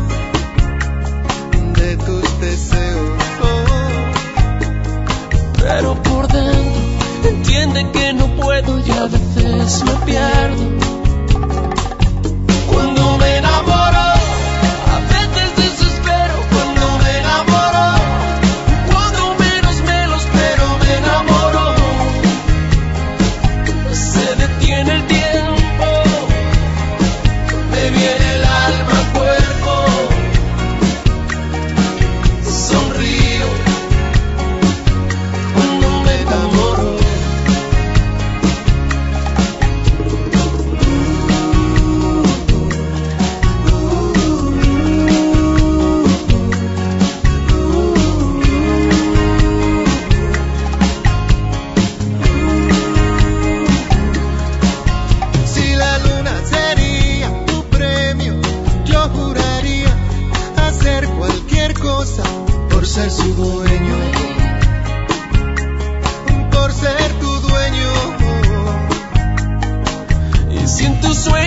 de tus deseos, oh. Pero por dentro entiende que no puedo y a veces me pierdo. Cuando me enamoro, a veces desespero. Cuando me enamoro, cuando menos me lo espero, me enamoro. Se detiene el tiempo, me viene el alma al cuerpo. Sonrío cuando me enamoro.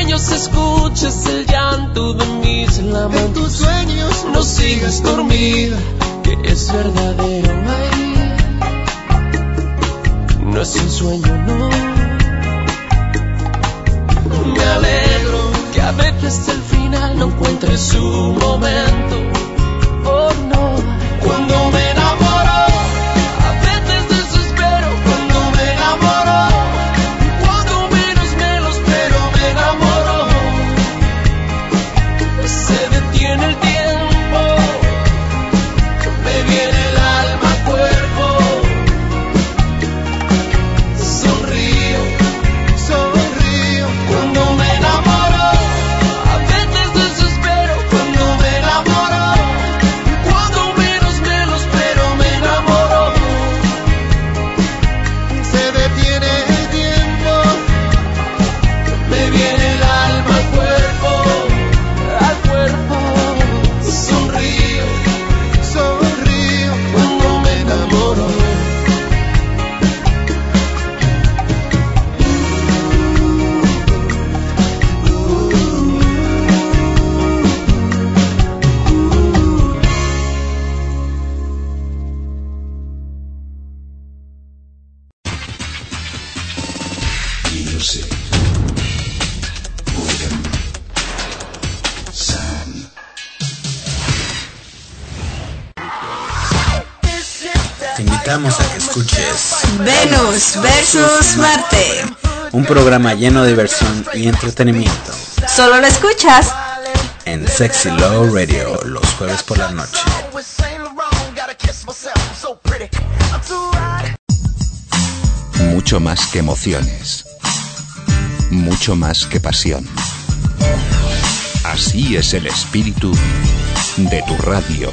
sueños escuches el llanto de mis lamentos. En tus sueños no sigas dormida, que es verdadero. Ay, no es un sueño, no. Me alegro que a veces el final no encuentre su momento. Oh no, cuando me enamoro, a veces desespero. Cuando me enamoro, cuando menos me lo espero, me enamoro. Se detiene el tiempo, me viene el alma al cuerpo. Sonrío, sonrío cuando me enamoro. A veces desespero cuando me enamoro. Cuando menos me lo espero, me enamoro. se detiene el tiempo. Me viene el alma al cuerpo, al cuerpo. Sonrío, Sonrío cuando me enamoro. Music. Rhythm. Sound. Te invitamos a que escuches Venus versus Marte. un programa lleno de diversión y entretenimiento Solo lo escuchas en Sexy Love Radio los jueves por la noche. Mucho más que emociones. Mucho más que pasión. Así es el espíritu de tu radio.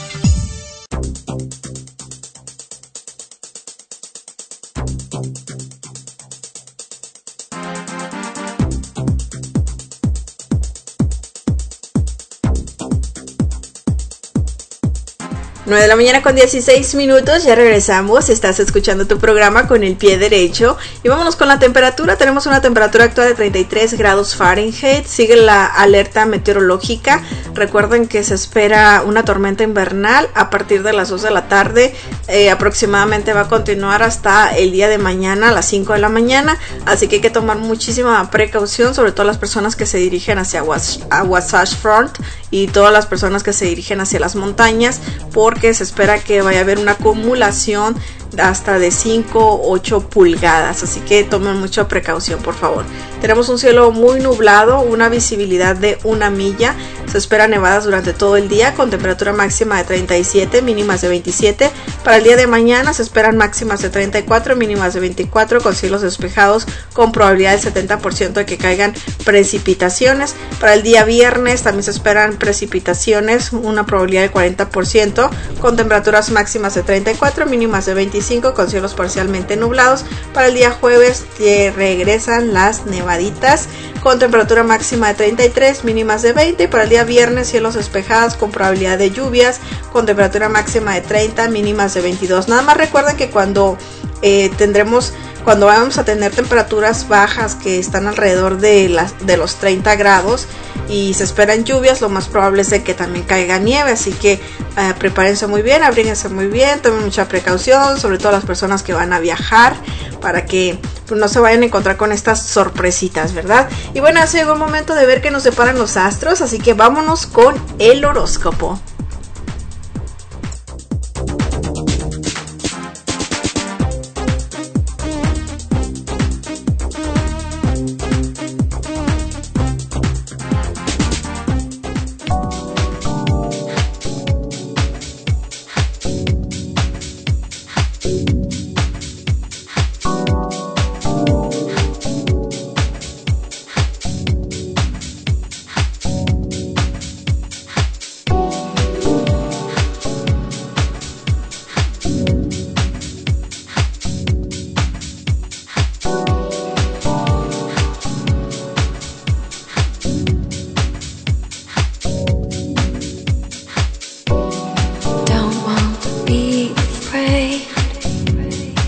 nueve de la mañana con dieciséis minutos, ya regresamos, estás escuchando tu programa con el pie derecho y vámonos con la temperatura. Tenemos una temperatura actual de treinta y tres grados Fahrenheit, sigue la alerta meteorológica. Recuerden que se espera una tormenta invernal a partir de las dos de la tarde, eh, aproximadamente va a continuar hasta el día de mañana a las cinco de la mañana, así que hay que tomar muchísima precaución, sobre todo las personas que se dirigen hacia Was- a Wasatch Front y todas las personas que se dirigen hacia las montañas, porque se espera que vaya a haber una acumulación hasta de cinco o ocho pulgadas, así que tomen mucha precaución, por favor. Tenemos un cielo muy nublado, una visibilidad de una milla, se esperan nevadas durante todo el día con temperatura máxima de treinta y siete, mínimas de veintisiete. Para el día de mañana se esperan máximas de treinta y cuatro, mínimas de veinticuatro, con cielos despejados con probabilidad del setenta por ciento de que caigan precipitaciones. Para el día viernes también se esperan precipitaciones, una probabilidad del cuarenta por ciento, con temperaturas máximas de treinta y cuatro, mínimas de veinticinco, con cielos parcialmente nublados. Para el día jueves eh, regresan las nevaditas con temperatura máxima de treinta y tres, mínimas de veinte. Y para el día viernes cielos despejados con probabilidad de lluvias con temperatura máxima de treinta, mínimas de veintidós. Nada más recuerden que cuando eh, tendremos cuando vamos a tener temperaturas bajas que están alrededor de, las, de los treinta grados y se esperan lluvias, lo más probable es de que también caiga nieve, así que eh, prepárense muy bien, abríguense muy bien, tomen mucha precaución, sobre todo las personas que van a viajar, para que pues, no se vayan a encontrar con estas sorpresitas, ¿verdad? Y bueno, ha llegado el momento de ver qué nos deparan los astros, así que vámonos con el horóscopo.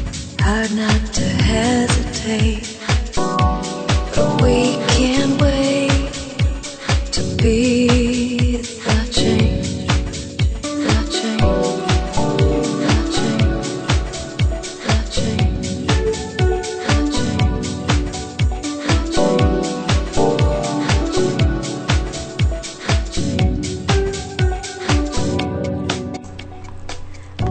hard not to hesitate, but we can't wait.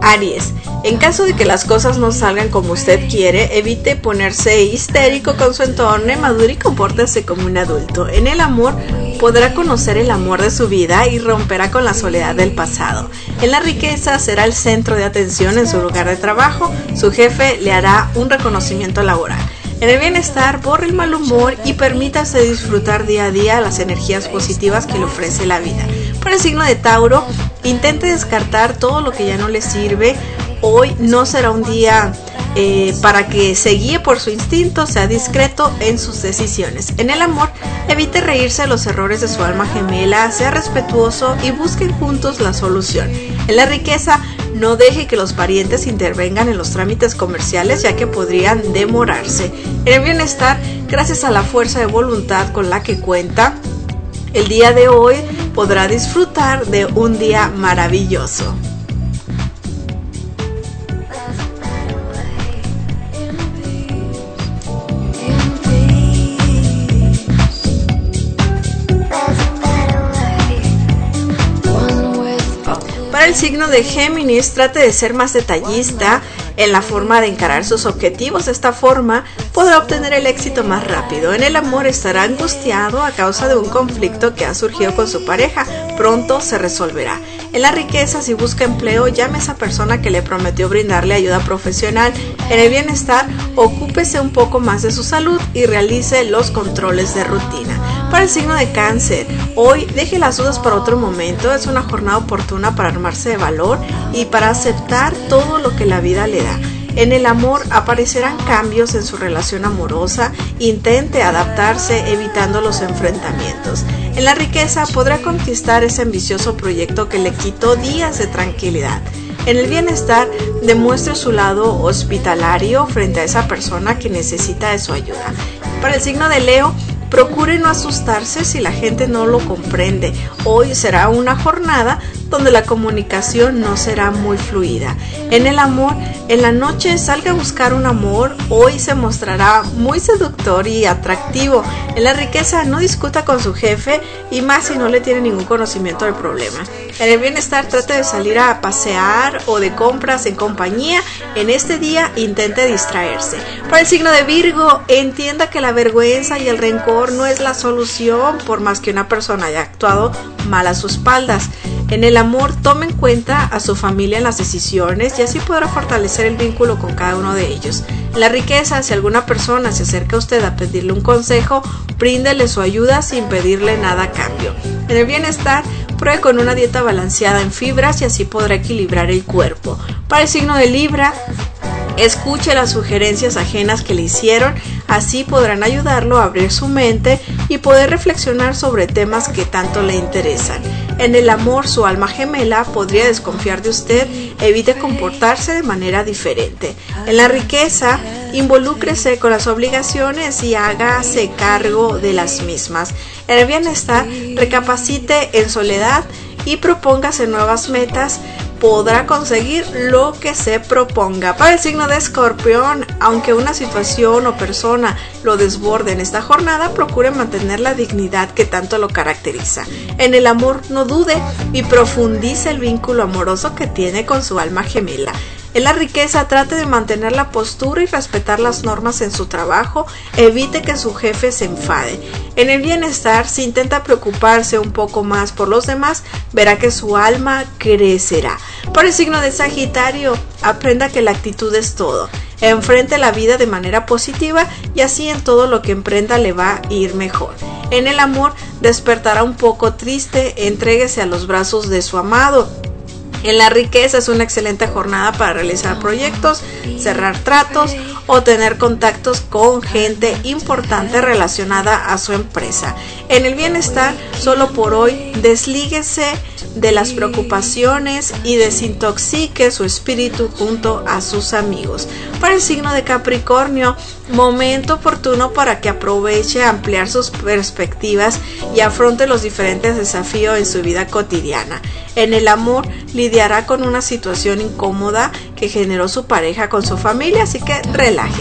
Aries, en caso de que las cosas no salgan como usted quiere, evite ponerse histérico con su entorno, madure y compórtese como un adulto. En el amor, podrá conocer el amor de su vida y romperá con la soledad del pasado. En la riqueza, será el centro de atención en su lugar de trabajo, su jefe le hará un reconocimiento laboral. En el bienestar, borre el mal humor y permítase disfrutar día a día las energías positivas que le ofrece la vida. Para el signo de Tauro, intente descartar todo lo que ya no le sirve. Hoy no será un día eh, para que se guíe por su instinto, sea discreto en sus decisiones. En el amor, evite reírse de los errores de su alma gemela, sea respetuoso y busquen juntos la solución. En la riqueza, no deje que los parientes intervengan en los trámites comerciales, ya que podrían demorarse. En el bienestar, gracias a la fuerza de voluntad con la que cuenta, el día de hoy podrá disfrutar de un día maravilloso. Para el signo de Géminis, trate de ser más detallista en la forma de encarar sus objetivos. De esta forma podrá obtener el éxito más rápido. En el amor, estará angustiado a causa de un conflicto que ha surgido con su pareja. Pronto se resolverá. En la riqueza, si busca empleo, llame a esa persona que le prometió brindarle ayuda profesional. En el bienestar, ocúpese un poco más de su salud y realice los controles de rutina. Para el signo de Cáncer, hoy deje las dudas para otro momento. Es una jornada oportuna para armarse de valor y para aceptar todo lo que la vida le da. En el amor, aparecerán cambios en su relación amorosa. Intente adaptarse evitando los enfrentamientos. En la riqueza, podrá conquistar ese ambicioso proyecto que le quitó días de tranquilidad. En el bienestar, demuestre su lado hospitalario frente a esa persona que necesita de su ayuda. Para el signo de Leo, procure no asustarse si la gente no lo comprende. Hoy será una jornada donde la comunicación no será muy fluida. En el amor, en la noche salga a buscar un amor. Hoy se mostrará muy seductor y atractivo. En la riqueza, no discuta con su jefe y más si no le tiene ningún conocimiento del problema. En el bienestar, trate de salir a pasear o de compras en compañía. En este día, intente distraerse. Para el signo de Virgo, entienda que la vergüenza y el rencor no es la solución, por más que una persona haya actuado mal a sus espaldas. En el amor, tome en cuenta a su familia en las decisiones y así podrá fortalecer el vínculo con cada uno de ellos. En la riqueza, si alguna persona se acerca a usted a pedirle un consejo, bríndele su ayuda sin pedirle nada a cambio. En el bienestar, pruebe con una dieta balanceada en fibras y así podrá equilibrar el cuerpo. Para el signo de Libra, escuche las sugerencias ajenas que le hicieron, así podrán ayudarlo a abrir su mente y poder reflexionar sobre temas que tanto le interesan. En el amor, su alma gemela podría desconfiar de usted, evite comportarse de manera diferente. En la riqueza, involúcrese con las obligaciones y hágase cargo de las mismas. En el bienestar, recapacite en soledad y propóngase nuevas metas. Podrá conseguir lo que se proponga. Para el signo de Escorpión, aunque una situación o persona lo desborde en esta jornada, procure mantener la dignidad que tanto lo caracteriza. En el amor, no dude y profundice el vínculo amoroso que tiene con su alma gemela. En la riqueza, trate de mantener la postura y respetar las normas en su trabajo, evite que su jefe se enfade. En el bienestar, si intenta preocuparse un poco más por los demás, verá que su alma crecerá. Por el signo de Sagitario, aprenda que la actitud es todo. Enfrente la vida de manera positiva y así en todo lo que emprenda le va a ir mejor. En el amor, despertará un poco triste, entréguese a los brazos de su amado. En la riqueza, es una excelente jornada para realizar proyectos, cerrar tratos o tener contactos con gente importante relacionada a su empresa. En el bienestar, solo por hoy, deslíguese de las preocupaciones y desintoxique su espíritu junto a sus amigos. Para el signo de Capricornio, momento oportuno para que aproveche a ampliar sus perspectivas y afronte los diferentes desafíos en su vida cotidiana. En el amor, lidiará con una situación incómoda que generó su pareja con su familia, así que relájese.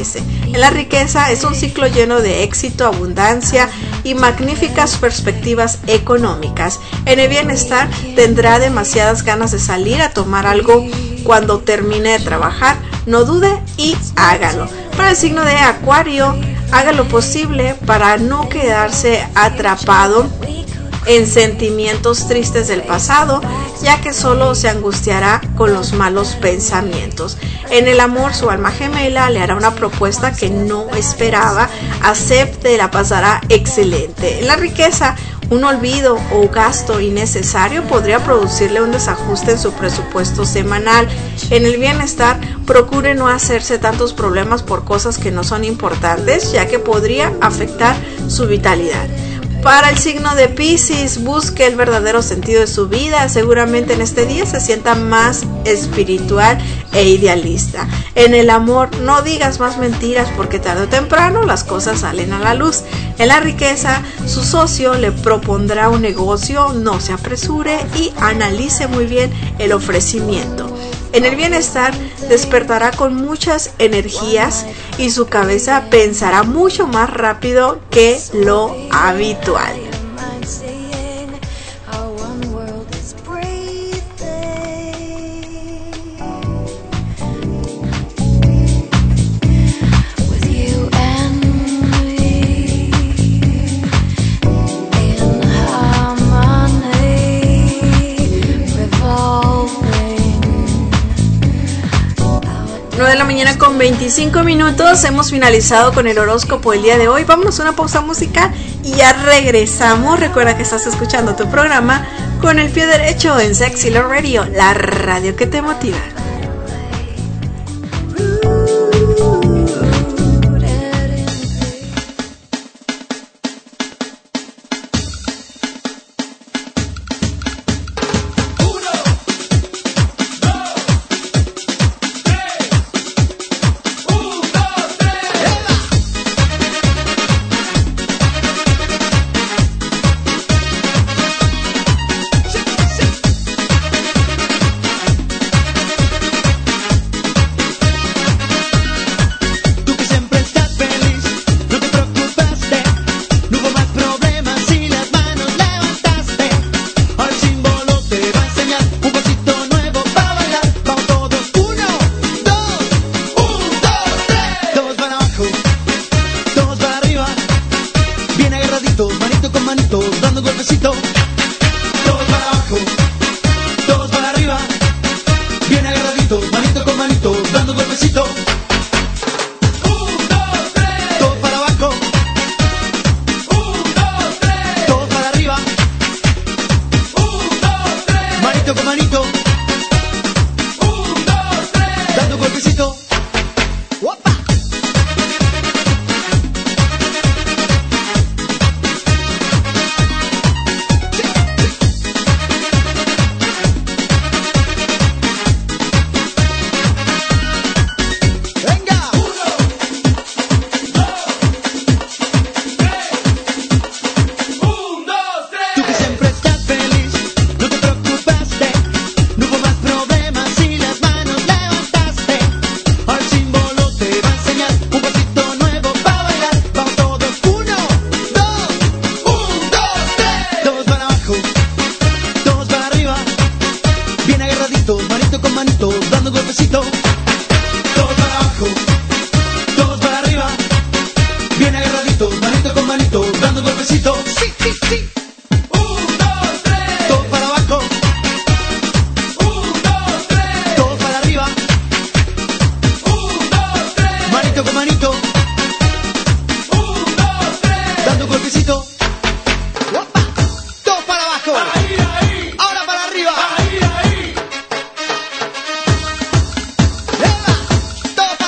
En la riqueza es un ciclo lleno de éxito, abundancia y magníficas perspectivas económicas. En el bienestar tendrá demasiadas ganas de salir a tomar algo cuando termine de trabajar. No dude y hágalo. Para el signo de Acuario, haga lo posible para no quedarse atrapado en sentimientos tristes del pasado, ya que solo se angustiará con los malos pensamientos. En el amor, su alma gemela le hará una propuesta que no esperaba. Acepte, la pasará excelente. En la riqueza, un olvido o gasto innecesario podría producirle un desajuste en su presupuesto semanal. En el bienestar, procure no hacerse tantos problemas por cosas que no son importantes, ya que podría afectar su vitalidad. Para el signo de Piscis, busque el verdadero sentido de su vida. Seguramente en este día se sienta más espiritual e idealista. En el amor, no digas más mentiras porque tarde o temprano las cosas salen a la luz. En la riqueza, su socio le propondrá un negocio, no se apresure y analice muy bien el ofrecimiento. En el bienestar, despertará con muchas energías y su cabeza pensará mucho más rápido que lo habitual. nueve de la mañana con veinticinco minutos, hemos finalizado con el horóscopo el día de hoy. Vámonos a una pausa musical y ya regresamos. Recuerda que estás escuchando tu programa Con el Pie Derecho en Sexy Love Radio, la radio que te motiva.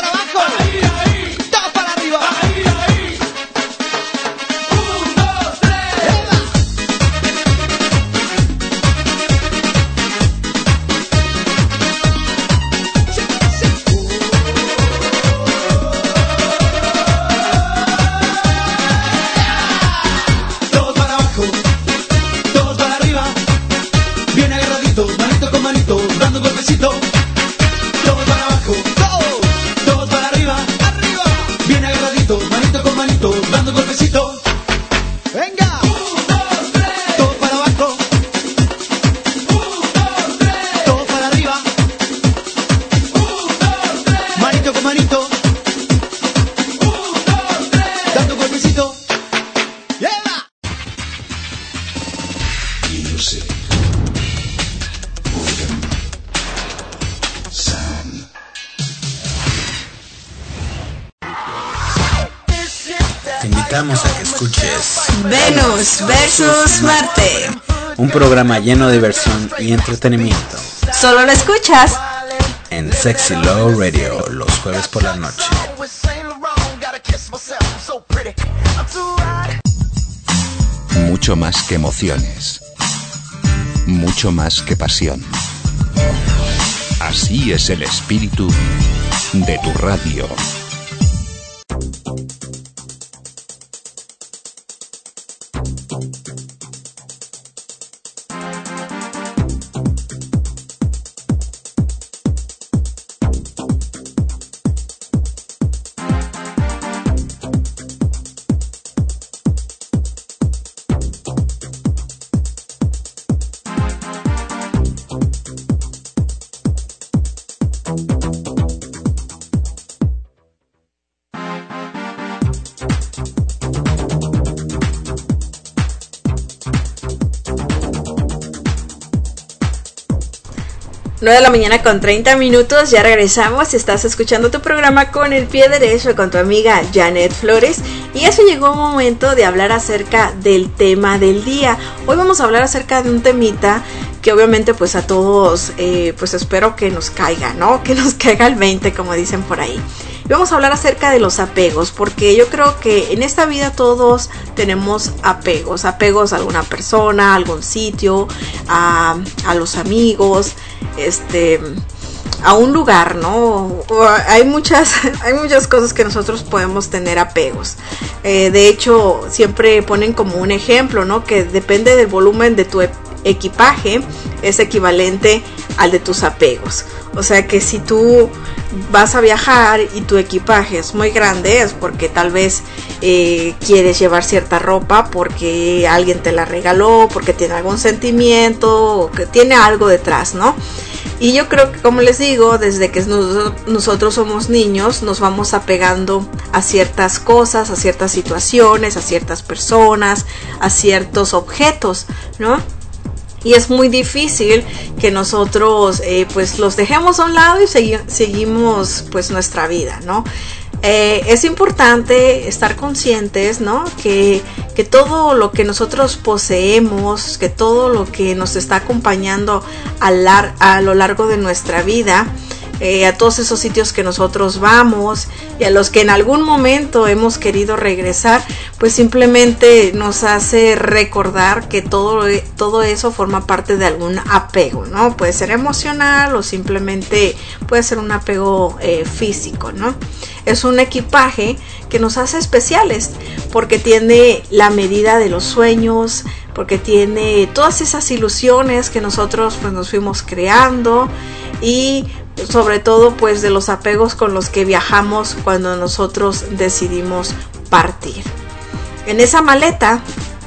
Dos, tres. Te invitamos a que escuches Venus versus Marte. un programa lleno de diversión y entretenimiento Solo lo escuchas en Sexy Love Radio los jueves por la noche. Mucho más que emociones. Mucho más que pasión. Así es el espíritu de tu radio. nueve de la mañana con treinta minutos, ya regresamos. Estás escuchando tu programa Con el Pie Derecho con tu amiga Janet Flores. Y eso llegó un momento de hablar acerca del tema del día. Hoy vamos a hablar acerca de un temita que obviamente pues a todos eh, pues espero que nos caiga, ¿no? Que nos caiga el veinte, como dicen por ahí. Y vamos a hablar acerca de los apegos, porque yo creo que en esta vida todos tenemos apegos. Apegos a alguna persona, a algún sitio, a, a los amigos, este, a un lugar, ¿no? Hay muchas, hay muchas cosas que nosotros podemos tener apegos. Eh, de hecho, siempre ponen como un ejemplo, ¿no? Que depende del volumen de tu equipaje, es equivalente al de tus apegos. O sea que si tú vas a viajar y tu equipaje es muy grande, es porque tal vez eh, quieres llevar cierta ropa porque alguien te la regaló, porque tiene algún sentimiento o que tiene algo detrás, ¿no? Y yo creo que, como les digo, desde que nos, nosotros somos niños, nos vamos apegando a ciertas cosas, a ciertas situaciones, a ciertas personas, a ciertos objetos, ¿no? Y es muy difícil que nosotros eh, pues los dejemos a un lado y segui- seguimos pues nuestra vida, ¿no? Eh, es importante estar conscientes, ¿no? Que, que todo lo que nosotros poseemos, que todo lo que nos está acompañando a, lar- a lo largo de nuestra vida, Eh, a todos esos sitios que nosotros vamos y a los que en algún momento hemos querido regresar, pues simplemente nos hace recordar que todo, todo eso forma parte de algún apego, ¿no? Puede ser emocional o simplemente puede ser un apego eh, físico, ¿no? Es un equipaje que nos hace especiales porque tiene la medida de los sueños, porque tiene todas esas ilusiones que nosotros pues nos fuimos creando y sobre todo pues de los apegos con los que viajamos cuando nosotros decidimos partir. En esa maleta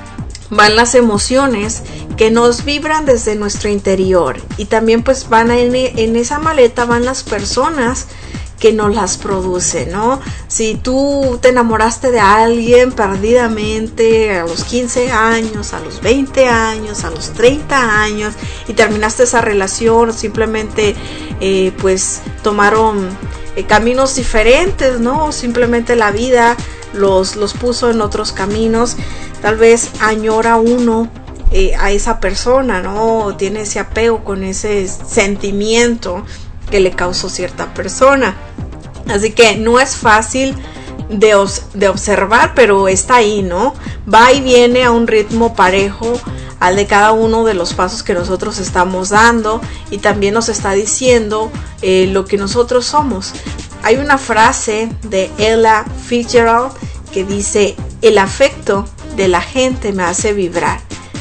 van las emociones que nos vibran desde nuestro interior y también pues van en, en esa maleta van las personas que nos las produce, ¿no? Si tú te enamoraste de alguien perdidamente a los quince años, a los veinte años, a los treinta años y terminaste esa relación, simplemente eh, pues tomaron eh, caminos diferentes, ¿no? Simplemente la vida los, los puso en otros caminos, tal vez añora uno eh, a esa persona, ¿no? Tiene ese apego con ese sentimiento que le causó cierta persona. Así que no es fácil de, os, de observar, pero está ahí, ¿no? Va y viene a un ritmo parejo al de cada uno de los pasos que nosotros estamos dando y también nos está diciendo eh, lo que nosotros somos. Hay una frase de Ella Fitzgerald que dice: el afecto de la gente me hace vibrar,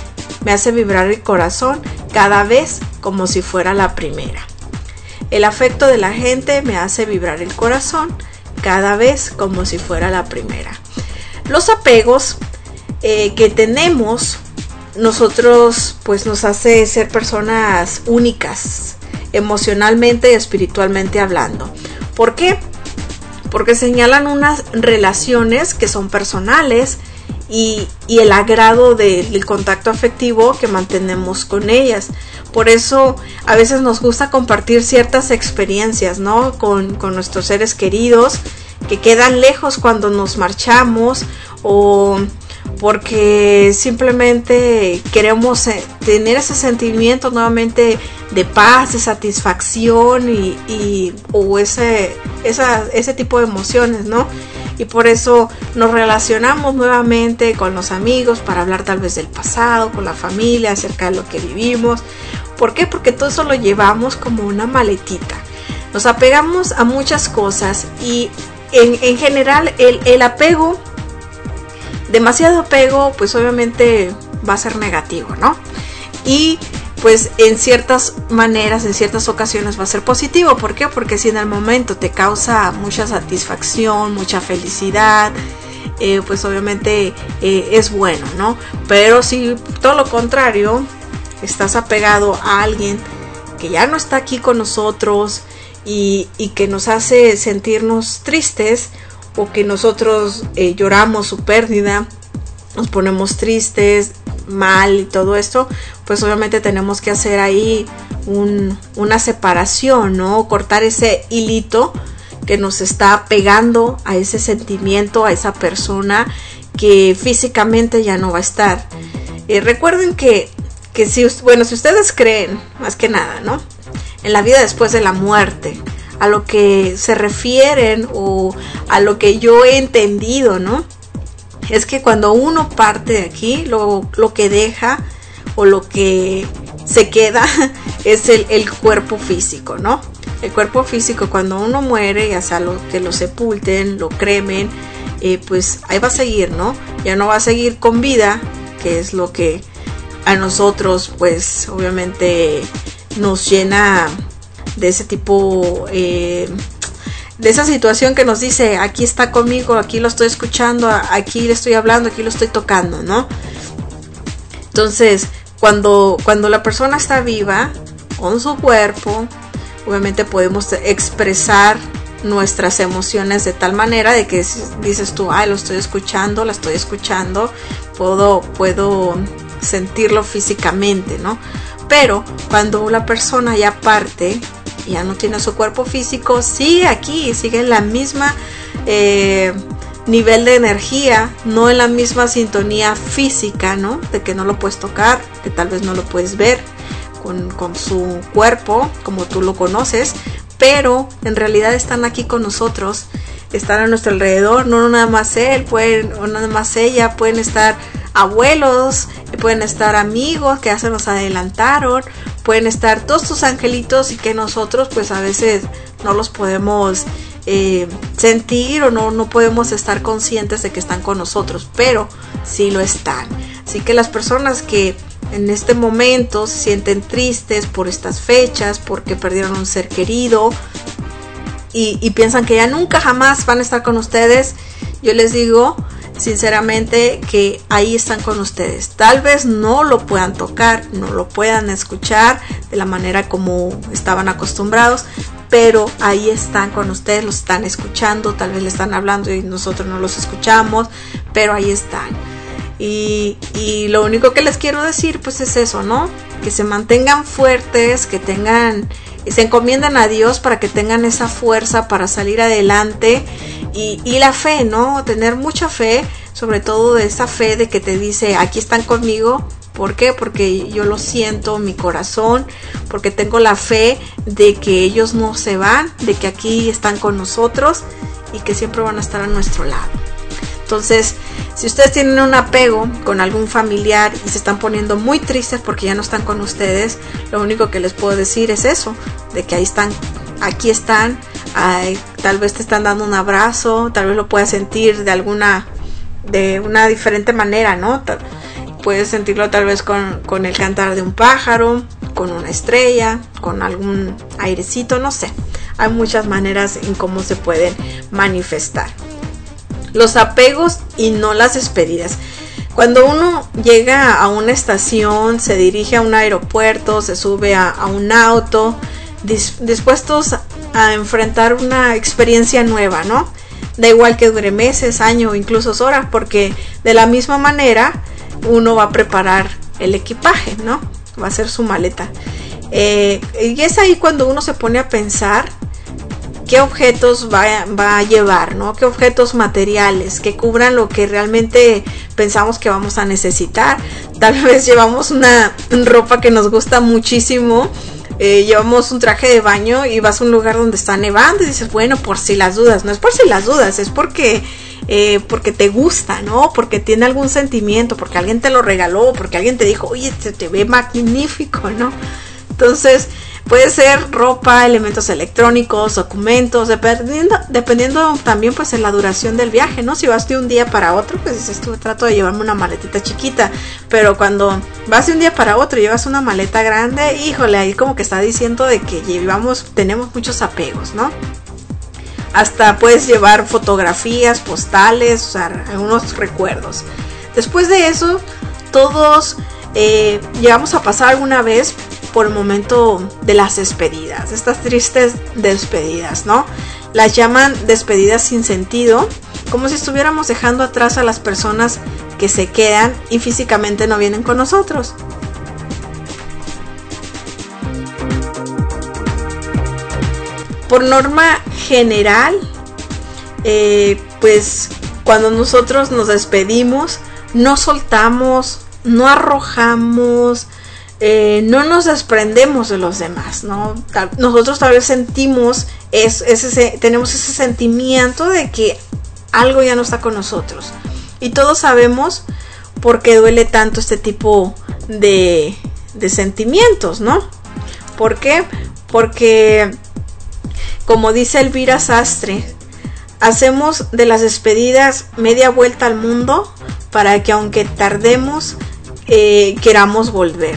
me hace vibrar el corazón cada vez como si fuera la primera. El afecto de la gente me hace vibrar el corazón cada vez como si fuera la primera. Los apegos eh, que tenemos nosotros pues nos hace ser personas únicas emocionalmente y espiritualmente hablando. ¿Por qué? Porque señalan unas relaciones que son personales y, y el agrado de, del contacto afectivo que mantenemos con ellas. Por eso a veces nos gusta compartir ciertas experiencias, ¿no? Con, con nuestros seres queridos que quedan lejos cuando nos marchamos, o porque simplemente queremos tener ese sentimiento nuevamente de paz, de satisfacción y, y o ese, esa, ese tipo de emociones, ¿no? Y por eso nos relacionamos nuevamente con los amigos para hablar tal vez del pasado, con la familia, acerca de lo que vivimos. ¿Por qué? Porque todo eso lo llevamos como una maletita. Nos apegamos a muchas cosas y en, en general el, el apego, demasiado apego, pues obviamente va a ser negativo, ¿no? Y pues en ciertas maneras, en ciertas ocasiones va a ser positivo. ¿Por qué? Porque si en el momento te causa mucha satisfacción, mucha felicidad, eh, pues obviamente eh, es bueno, ¿no? Pero si todo lo contrario, estás apegado a alguien que ya no está aquí con nosotros y, y que nos hace sentirnos tristes, o que nosotros eh, lloramos su pérdida, nos ponemos tristes, mal y todo esto, pues obviamente tenemos que hacer ahí un, una separación, ¿no? Cortar ese hilito que nos está pegando a ese sentimiento, a esa persona que físicamente ya no va a estar. Eh, recuerden que, que si, bueno, si ustedes creen, más que nada, ¿no?, en la vida después de la muerte, a lo que se refieren o a lo que yo he entendido, ¿no?, es que cuando uno parte de aquí, lo, lo que deja o lo que se queda es el, el cuerpo físico, ¿no? El cuerpo físico, cuando uno muere, ya sea lo, que lo sepulten, lo cremen, eh, pues ahí va a seguir, ¿no? Ya no va a seguir con vida, que es lo que a nosotros, pues obviamente nos llena de ese tipo, eh, de esa situación que nos dice, aquí está conmigo, aquí lo estoy escuchando, aquí le estoy hablando, aquí lo estoy tocando, ¿no? Entonces, cuando, cuando la persona está viva, con su cuerpo, obviamente podemos expresar nuestras emociones de tal manera de que dices tú, ay, lo estoy escuchando, la estoy escuchando, puedo, puedo sentirlo físicamente, ¿no? Pero cuando la persona ya parte, ya no tiene su cuerpo físico, sigue aquí, sigue en la misma eh, nivel de energía, no en la misma sintonía física, ¿no? De que no lo puedes tocar, que tal vez no lo puedes ver con, con su cuerpo como tú lo conoces, pero en realidad están aquí con nosotros, están a nuestro alrededor, no nada más él, pueden, o nada más ella, pueden estar abuelos, pueden estar amigos que ya se nos adelantaron, pueden estar todos tus angelitos y que nosotros pues a veces no los podemos eh, sentir o no, no podemos estar conscientes de que están con nosotros, pero sí lo están. Así que las personas que en este momento se sienten tristes por estas fechas, porque perdieron un ser querido y, y piensan que ya nunca jamás van a estar con ustedes, yo les digo sinceramente que ahí están con ustedes. Tal vez no lo puedan tocar, no lo puedan escuchar de la manera como estaban acostumbrados, pero ahí están con ustedes, los están escuchando, tal vez le están hablando y nosotros no los escuchamos, pero ahí están. Y, y lo único que les quiero decir pues es eso, ¿no? Que se mantengan fuertes, que tengan, se encomiendan a Dios para que tengan esa fuerza para salir adelante. Y, y la fe, ¿no? Tener mucha fe, sobre todo de esa fe de que te dice, aquí están conmigo. ¿Por qué? Porque yo lo siento en mi corazón, porque tengo la fe de que ellos no se van, de que aquí están con nosotros y que siempre van a estar a nuestro lado. Entonces, si ustedes tienen un apego con algún familiar y se están poniendo muy tristes porque ya no están con ustedes, lo único que les puedo decir es eso, de que ahí están, aquí están, ay, tal vez te están dando un abrazo, tal vez lo puedas sentir de alguna, de una diferente manera, ¿no? Tal, puedes sentirlo tal vez con, con el cantar de un pájaro, con una estrella, con algún airecito, no sé. Hay muchas maneras en cómo se pueden manifestar. Los apegos y no las despedidas. Cuando uno llega a una estación, se dirige a un aeropuerto, se sube a, a un auto, dis, dispuestos a enfrentar una experiencia nueva, ¿no? Da igual que dure meses, años, incluso horas, porque de la misma manera uno va a preparar el equipaje, ¿no? Va a hacer su maleta. Eh, y es ahí cuando uno se pone a pensar qué objetos va, va a llevar, ¿no? Qué objetos materiales que cubran lo que realmente pensamos que vamos a necesitar. Tal vez llevamos una ropa que nos gusta muchísimo, eh, llevamos un traje de baño y vas a un lugar donde está nevando y dices, bueno, por si las dudas. No es por si las dudas, es porque eh, porque te gusta, ¿no? Porque tiene algún sentimiento, porque alguien te lo regaló, porque alguien te dijo, oye, te, te ve magnífico, ¿no? Entonces puede ser ropa, elementos electrónicos, documentos, dependiendo, dependiendo también pues en la duración del viaje, ¿no? Si vas de un día para otro, pues dices tú, trato de llevarme una maletita chiquita, pero cuando vas de un día para otro y llevas una maleta grande, híjole, ahí como que está diciendo de que llevamos, tenemos muchos apegos, ¿no? Hasta puedes llevar fotografías, postales, o sea, algunos recuerdos. Después de eso, todos eh, llegamos a pasar alguna vez por el momento de las despedidas, estas tristes despedidas, ¿no? Las llaman despedidas sin sentido, como si estuviéramos dejando atrás a las personas que se quedan y físicamente no vienen con nosotros. Por norma general, eh, pues cuando nosotros nos despedimos, no soltamos, no arrojamos, Eh, no nos desprendemos de los demás, ¿no? Nosotros tal vez sentimos, es, es ese, tenemos ese sentimiento de que algo ya no está con nosotros. Y todos sabemos por qué duele tanto este tipo de, de sentimientos, ¿no? ¿Por qué? Porque, como dice Elvira Sastre, hacemos de las despedidas media vuelta al mundo para que aunque tardemos, eh, queramos volver.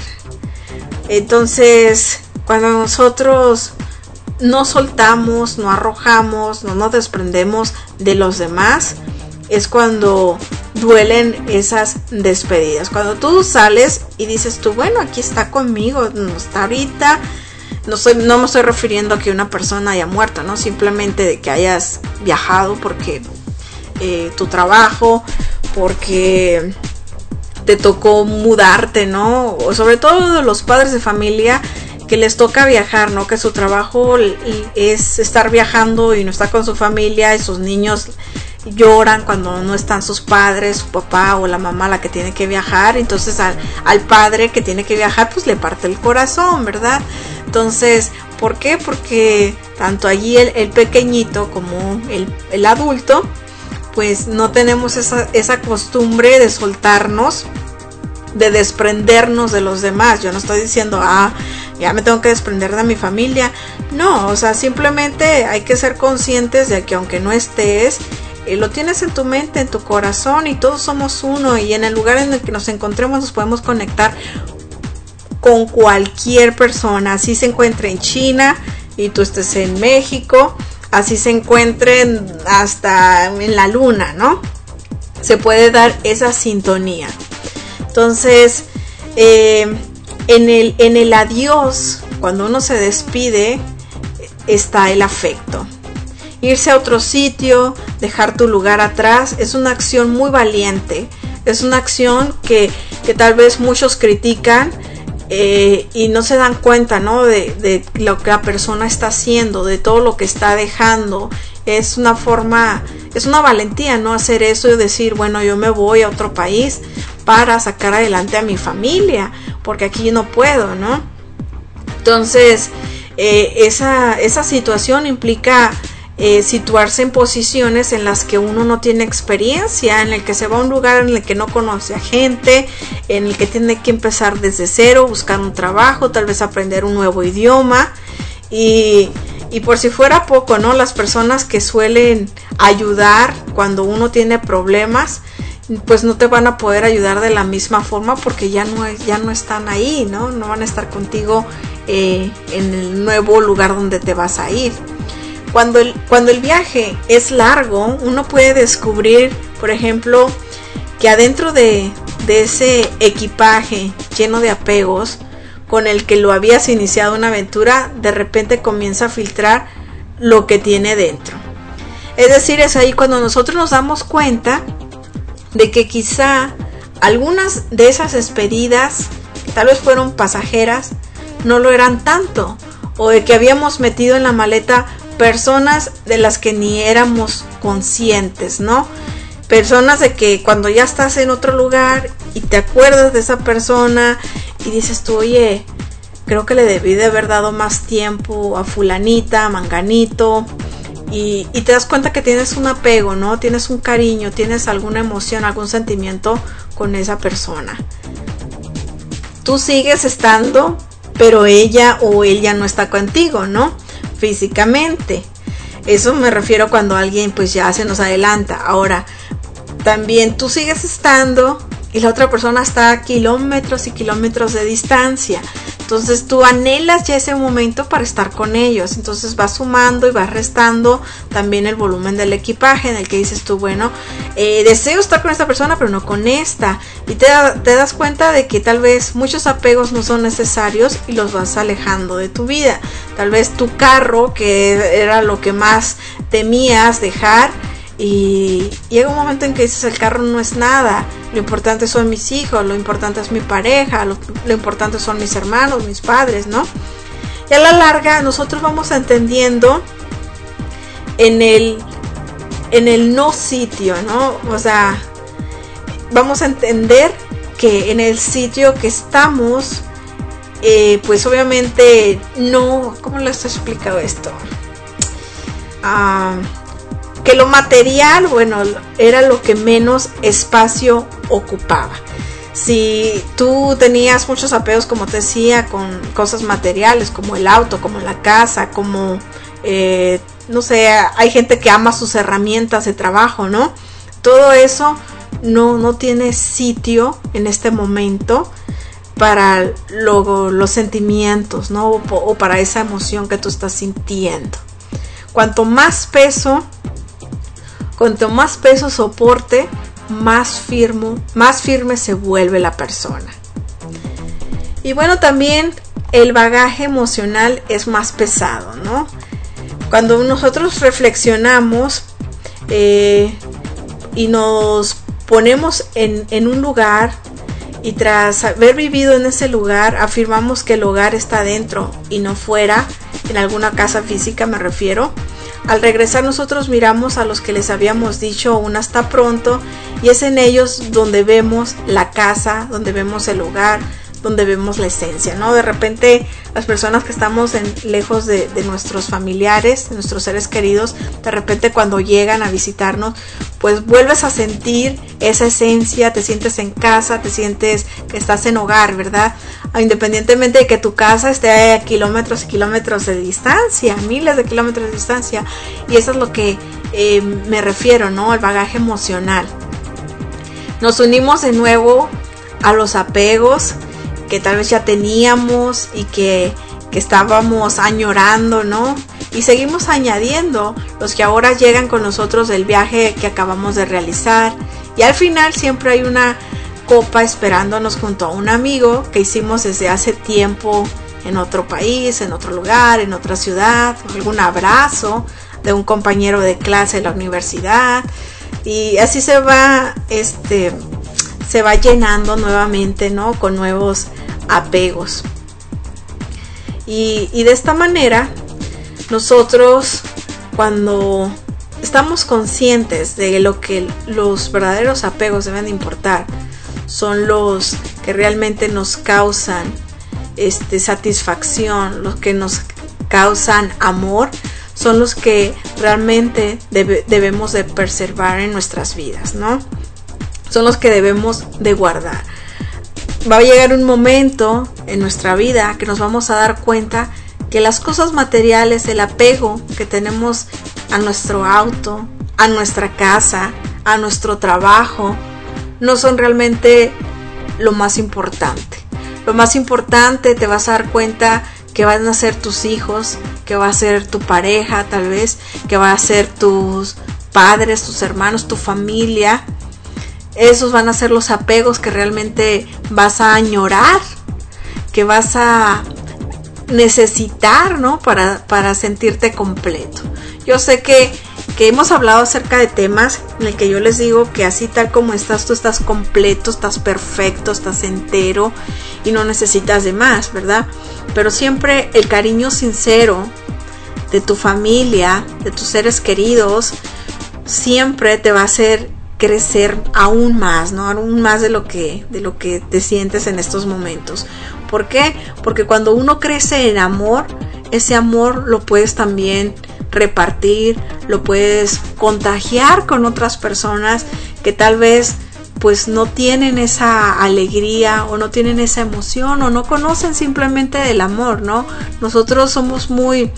Entonces, cuando nosotros no soltamos, no arrojamos, no nos desprendemos de los demás, es cuando duelen esas despedidas. Cuando tú sales y dices tú, bueno, aquí está conmigo, no está ahorita, no, soy, no me estoy refiriendo a que una persona haya muerto, ¿no? Simplemente de que hayas viajado porque eh, tu trabajo, porque te tocó mudarte, ¿no? O sobre todo los padres de familia que les toca viajar, ¿no? Que su trabajo es estar viajando y no está con su familia, y sus niños lloran cuando no están sus padres, su papá o la mamá la que tiene que viajar. Entonces al, al padre que tiene que viajar pues le parte el corazón, ¿verdad? Entonces, ¿por qué? Porque tanto allí el, el pequeñito como el, el adulto pues no tenemos esa, esa costumbre de soltarnos, de desprendernos de los demás. Yo no estoy diciendo, ah, ya me tengo que desprender de mi familia. No, o sea, simplemente hay que ser conscientes de que aunque no estés, eh, lo tienes en tu mente, en tu corazón, y todos somos uno, y en el lugar en el que nos encontremos nos podemos conectar con cualquier persona, así se encuentre en China y tú estés en México, así se encuentren hasta en la luna, ¿no? Se puede dar esa sintonía. Entonces, eh, en el, en el adiós, cuando uno se despide, está el afecto. Irse a otro sitio, dejar tu lugar atrás, es una acción muy valiente. Es una acción que, que tal vez muchos critican, Eh, y no se dan cuenta, ¿no? De, de lo que la persona está haciendo, de todo lo que está dejando. Es una forma, es una valentía, ¿no? Hacer eso y decir, bueno, yo me voy a otro país para sacar adelante a mi familia, porque aquí no puedo, ¿no? Entonces, eh, esa, esa situación implica Eh, situarse en posiciones en las que uno no tiene experiencia, en el que se va a un lugar en el que no conoce a gente, en el que tiene que empezar desde cero, buscar un trabajo, tal vez aprender un nuevo idioma, y, y por si fuera poco, ¿no? Las personas que suelen ayudar cuando uno tiene problemas, pues no te van a poder ayudar de la misma forma porque ya no, ya no están ahí, ¿no? No van a estar contigo eh, en el nuevo lugar donde te vas a ir. Cuando el, cuando el viaje es largo, uno puede descubrir, por ejemplo, que adentro de, de ese equipaje lleno de apegos con el que lo habías iniciado una aventura, de repente comienza a filtrar lo que tiene dentro. Es decir, es ahí cuando nosotros nos damos cuenta de que quizá algunas de esas despedidas, que tal vez fueron pasajeras, no lo eran tanto, o de que habíamos metido en la maleta personas de las que ni éramos conscientes, ¿no? Personas de que cuando ya estás en otro lugar y te acuerdas de esa persona y dices tú, oye, creo que le debí de haber dado más tiempo a fulanita, a manganito, y, y te das cuenta que tienes un apego, ¿no? Tienes un cariño, tienes alguna emoción, algún sentimiento con esa persona. Tú sigues estando, pero ella o él ya no está contigo, ¿no? Físicamente. Eso me refiero cuando alguien pues ya se nos adelanta. Ahora, también tú sigues estando y la otra persona está a kilómetros y kilómetros de distancia. Entonces tú anhelas ya ese momento para estar con ellos. Entonces vas sumando y vas restando también el volumen del equipaje en el que dices tú, bueno, eh, deseo estar con esta persona pero no con esta. Y te, te das cuenta de que tal vez muchos apegos no son necesarios y los vas alejando de tu vida. Tal vez tu carro, que era lo que más temías dejar, y llega un momento en que dices, el carro no es nada, lo importante son mis hijos, lo importante es mi pareja, lo, lo importante son mis hermanos, mis padres, ¿no? Y a la larga nosotros vamos entendiendo en el en el no sitio, ¿no? O sea, vamos a entender que en el sitio que estamos, eh, pues obviamente no, ¿cómo les he explicado esto? Ah... que lo material, bueno, era lo que menos espacio ocupaba. Si tú tenías muchos apegos, como te decía, con cosas materiales, como el auto, como la casa, como, eh, no sé, hay gente que ama sus herramientas de trabajo, ¿no? Todo eso no, no tiene sitio en este momento para lo, los sentimientos, ¿no? O, o para esa emoción que tú estás sintiendo. Cuanto más peso Cuanto más peso soporte, más firme, más firme se vuelve la persona. Y bueno, también el bagaje emocional es más pesado, ¿no? Cuando nosotros reflexionamos eh, y nos ponemos en, en un lugar y tras haber vivido en ese lugar, afirmamos que el hogar está dentro y no fuera, en alguna casa física me refiero. Al regresar nosotros miramos a los que les habíamos dicho un hasta pronto y es en ellos donde vemos la casa, donde vemos el hogar, donde vemos la esencia, ¿no? De repente las personas que estamos en, lejos de, de nuestros familiares, de nuestros seres queridos, de repente cuando llegan a visitarnos, pues vuelves a sentir esa esencia, te sientes en casa, te sientes que estás en hogar, ¿verdad? Independientemente de que tu casa esté a kilómetros y kilómetros de distancia, miles de kilómetros de distancia, y eso es lo que eh, me refiero, ¿no? El bagaje emocional. Nos unimos de nuevo a los apegos que tal vez ya teníamos y que, que estábamos añorando, ¿no? Y seguimos añadiendo los que ahora llegan con nosotros del viaje que acabamos de realizar. Y al final siempre hay una copa esperándonos junto a un amigo que hicimos desde hace tiempo en otro país, en otro lugar, en otra ciudad, algún abrazo de un compañero de clase de la universidad. Y así se va, este, se va llenando nuevamente, ¿no? Con nuevos apegos. Y, y de esta manera, nosotros cuando estamos conscientes de lo que los verdaderos apegos deben importar, son los que realmente nos causan este, satisfacción, los que nos causan amor, son los que realmente debe, debemos de preservar en nuestras vidas, ¿no? Son los que debemos de guardar. Va a llegar un momento en nuestra vida que nos vamos a dar cuenta que las cosas materiales, el apego que tenemos a nuestro auto, a nuestra casa, a nuestro trabajo, no son realmente lo más importante. Lo más importante, te vas a dar cuenta que van a ser tus hijos, que va a ser tu pareja tal vez, que va a ser tus padres, tus hermanos, tu familia. Esos van a ser los apegos que realmente vas a añorar, que vas a necesitar, ¿no? Para, para sentirte completo. Yo sé que, que hemos hablado acerca de temas en el que yo les digo que así tal como estás, tú estás completo, estás perfecto, estás entero y no necesitas de más, ¿verdad? Pero siempre el cariño sincero de tu familia, de tus seres queridos, siempre te va a hacer crecer aún más, ¿no? Aún más de lo que, de lo que te sientes en estos momentos. ¿Por qué? Porque cuando uno crece en amor, ese amor lo puedes también repartir, lo puedes contagiar con otras personas que tal vez pues no tienen esa alegría o no tienen esa emoción o no conocen simplemente del amor, ¿no? Nosotros somos muy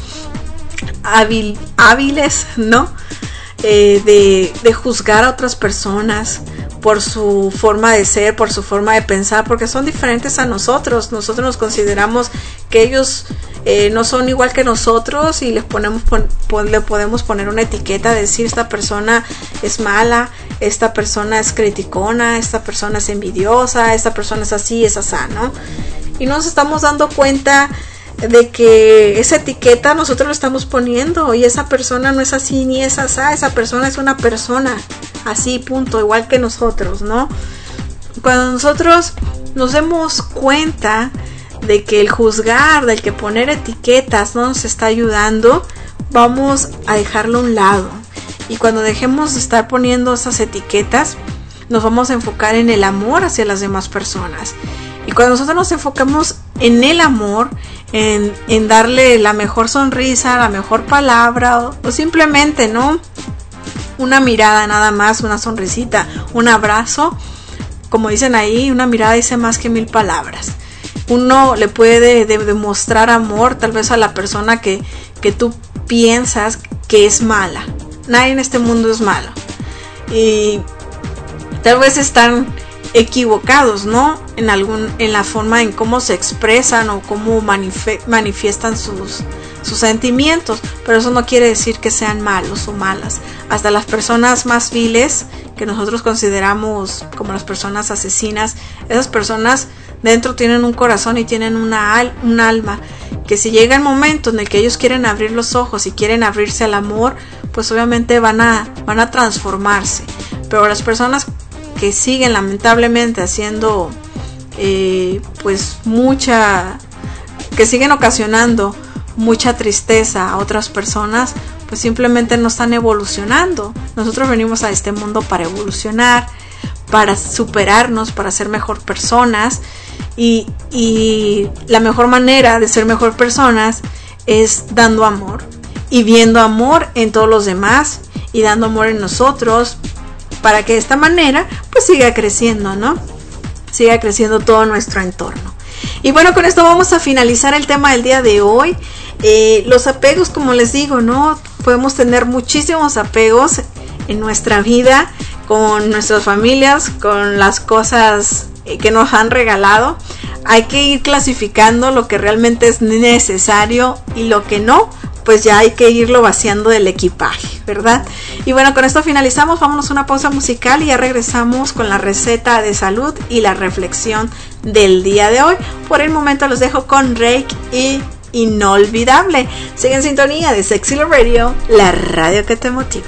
hábil, hábiles, ¿no? Eh, de, de juzgar a otras personas por su forma de ser, por su forma de pensar, porque son diferentes a nosotros. Nosotros nos consideramos que ellos eh, no son igual que nosotros y les ponemos pon, pon, le podemos poner una etiqueta, decir esta persona es mala, esta persona es criticona, esta persona es envidiosa, esta persona es así, es asá, ¿no? Y nos estamos dando cuenta de que esa etiqueta nosotros lo estamos poniendo y esa persona no es así ni es asá, esa persona es una persona así, punto, igual que nosotros, ¿no? Cuando nosotros nos demos cuenta de que el juzgar, del que poner etiquetas no nos está ayudando, vamos a dejarlo a un lado. Y cuando dejemos de estar poniendo esas etiquetas, nos vamos a enfocar en el amor hacia las demás personas. Y cuando nosotros nos enfocamos en el amor, en, en darle la mejor sonrisa, la mejor palabra, o, o simplemente, ¿no? Una mirada nada más, una sonrisita, un abrazo, como dicen ahí, una mirada dice más que mil palabras. Uno le puede demostrar amor tal vez a la persona que, que tú piensas que es mala. Nadie en este mundo es malo. Y tal vez están equivocados, ¿no? En algún, en la forma en cómo se expresan o cómo manife- manifiestan sus, sus sentimientos, pero eso no quiere decir que sean malos o malas. Hasta las personas más viles que nosotros consideramos como las personas asesinas, esas personas dentro tienen un corazón y tienen una al, un alma, que si llega el momento en el que ellos quieren abrir los ojos y quieren abrirse al amor, pues obviamente van a, van a transformarse. Pero las personas que siguen lamentablemente haciendo eh, pues mucha, que siguen ocasionando mucha tristeza a otras personas, pues simplemente no están evolucionando. Nosotros venimos a este mundo para evolucionar, para superarnos, para ser mejor personas, y, y la mejor manera de ser mejor personas es dando amor y viendo amor en todos los demás y dando amor en nosotros, para que de esta manera pues siga creciendo, ¿no? Siga creciendo todo nuestro entorno. Y bueno, con esto vamos a finalizar el tema del día de hoy. Eh, los apegos, como les digo, ¿no? Podemos tener muchísimos apegos en nuestra vida, con nuestras familias, con las cosas que nos han regalado. Hay que ir clasificando lo que realmente es necesario y lo que no, pues ya hay que irlo vaciando del equipaje, ¿verdad? Y bueno, con esto finalizamos. Vámonos a una pausa musical y ya regresamos con la receta de salud y la reflexión del día de hoy. Por el momento los dejo con Rake y Inolvidable. Sigue en sintonía de Sexy Love Radio, la radio que te motiva.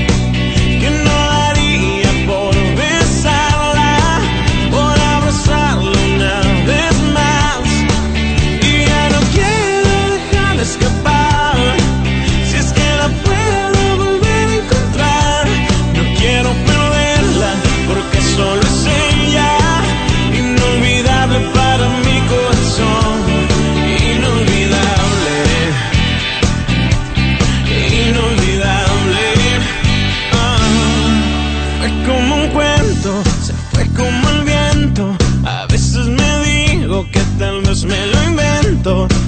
Por abrazar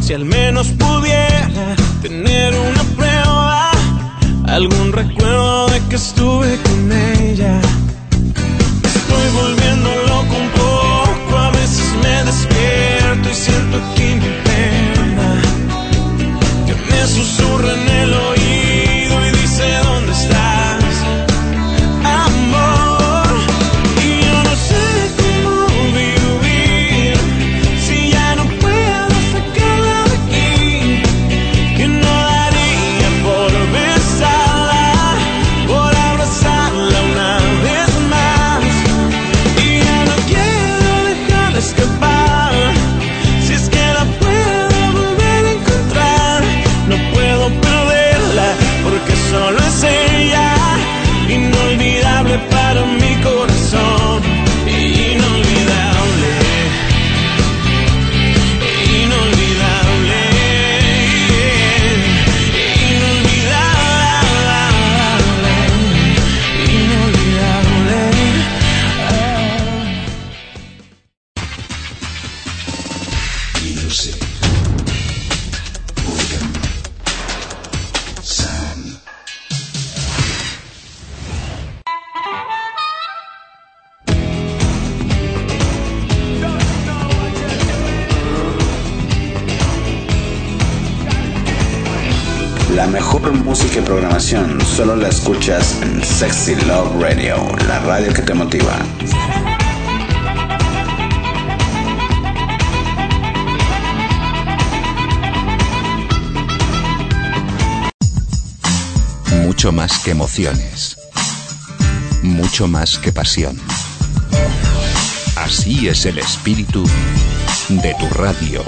Si al menos pudiera tener una prueba, algún recuerdo de que estuve con ella. Me estoy volviendo loco un poco, a veces me despierto y siento aquí mi pena, que me susurra en el oído y dice ¿dónde estás, amor? Y yo no sé cómo vivir si ya no puedo sacarla de aquí, que no daría por besarla, por abrazarla una vez más. Y ya no quiero dejarla escapar, si es que la puedo volver a encontrar. No puedo perderla porque solo es ella, inolvidable para mi corazón, inolvidable, inolvidable, inolvidable, inolvidable. Music. Rhythm. Sound. La mejor música y programación solo la escuchas en Sexy Love Radio, la radio que te motiva. Mucho más que emociones. Mucho más que pasión. Así es el espíritu de tu radio.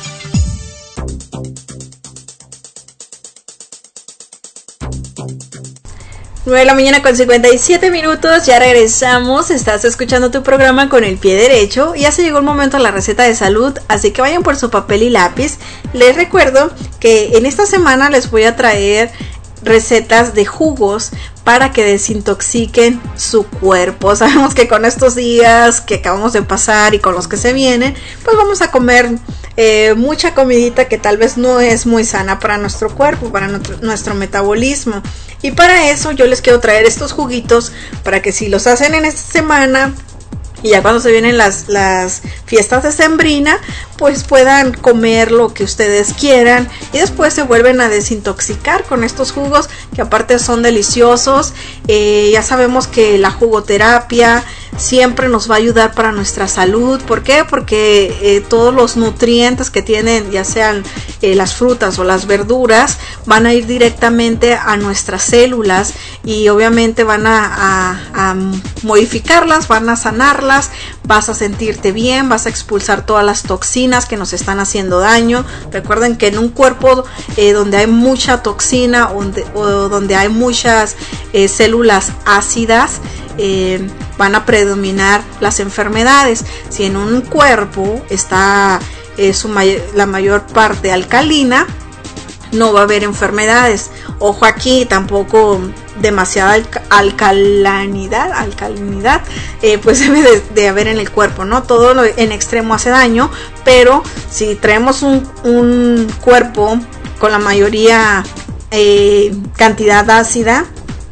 nueve de la mañana con cincuenta y siete minutos, ya regresamos, estás escuchando tu programa con el pie derecho, ya se llegó el momento de la receta de salud, así que vayan por su papel y lápiz. Les recuerdo que en esta semana les voy a traer recetas de jugos para que desintoxiquen su cuerpo. Sabemos que con estos días que acabamos de pasar y con los que se vienen, pues vamos a comer eh, mucha comidita que tal vez no es muy sana para nuestro cuerpo, para nuestro, nuestro metabolismo. Y para eso yo les quiero traer estos juguitos para que si los hacen en esta semana y ya cuando se vienen las, las fiestas de sembrina, pues puedan comer lo que ustedes quieran y después se vuelven a desintoxicar con estos jugos que aparte son deliciosos. Eh, ya sabemos que la jugoterapia siempre nos va a ayudar para nuestra salud. ¿Por qué? Porque eh, todos los nutrientes que tienen, ya sean eh, las frutas o las verduras, van a ir directamente a nuestras células y obviamente van a, a, a modificarlas, van a sanarlas, vas a sentirte bien, vas a expulsar todas las toxinas que nos están haciendo daño. Recuerden que en un cuerpo eh, donde hay mucha toxina o donde, o donde hay muchas eh, células ácidas, eh, van a predominar las enfermedades. Si en un cuerpo está eh, su may- la mayor parte alcalina, no va a haber enfermedades. Ojo aquí, tampoco demasiada alca- alcalinidad, alcalinidad eh, pues debe de, de haber en el cuerpo, ¿no? Todo lo en extremo hace daño, pero si traemos un, un cuerpo con la mayoría eh, cantidad ácida,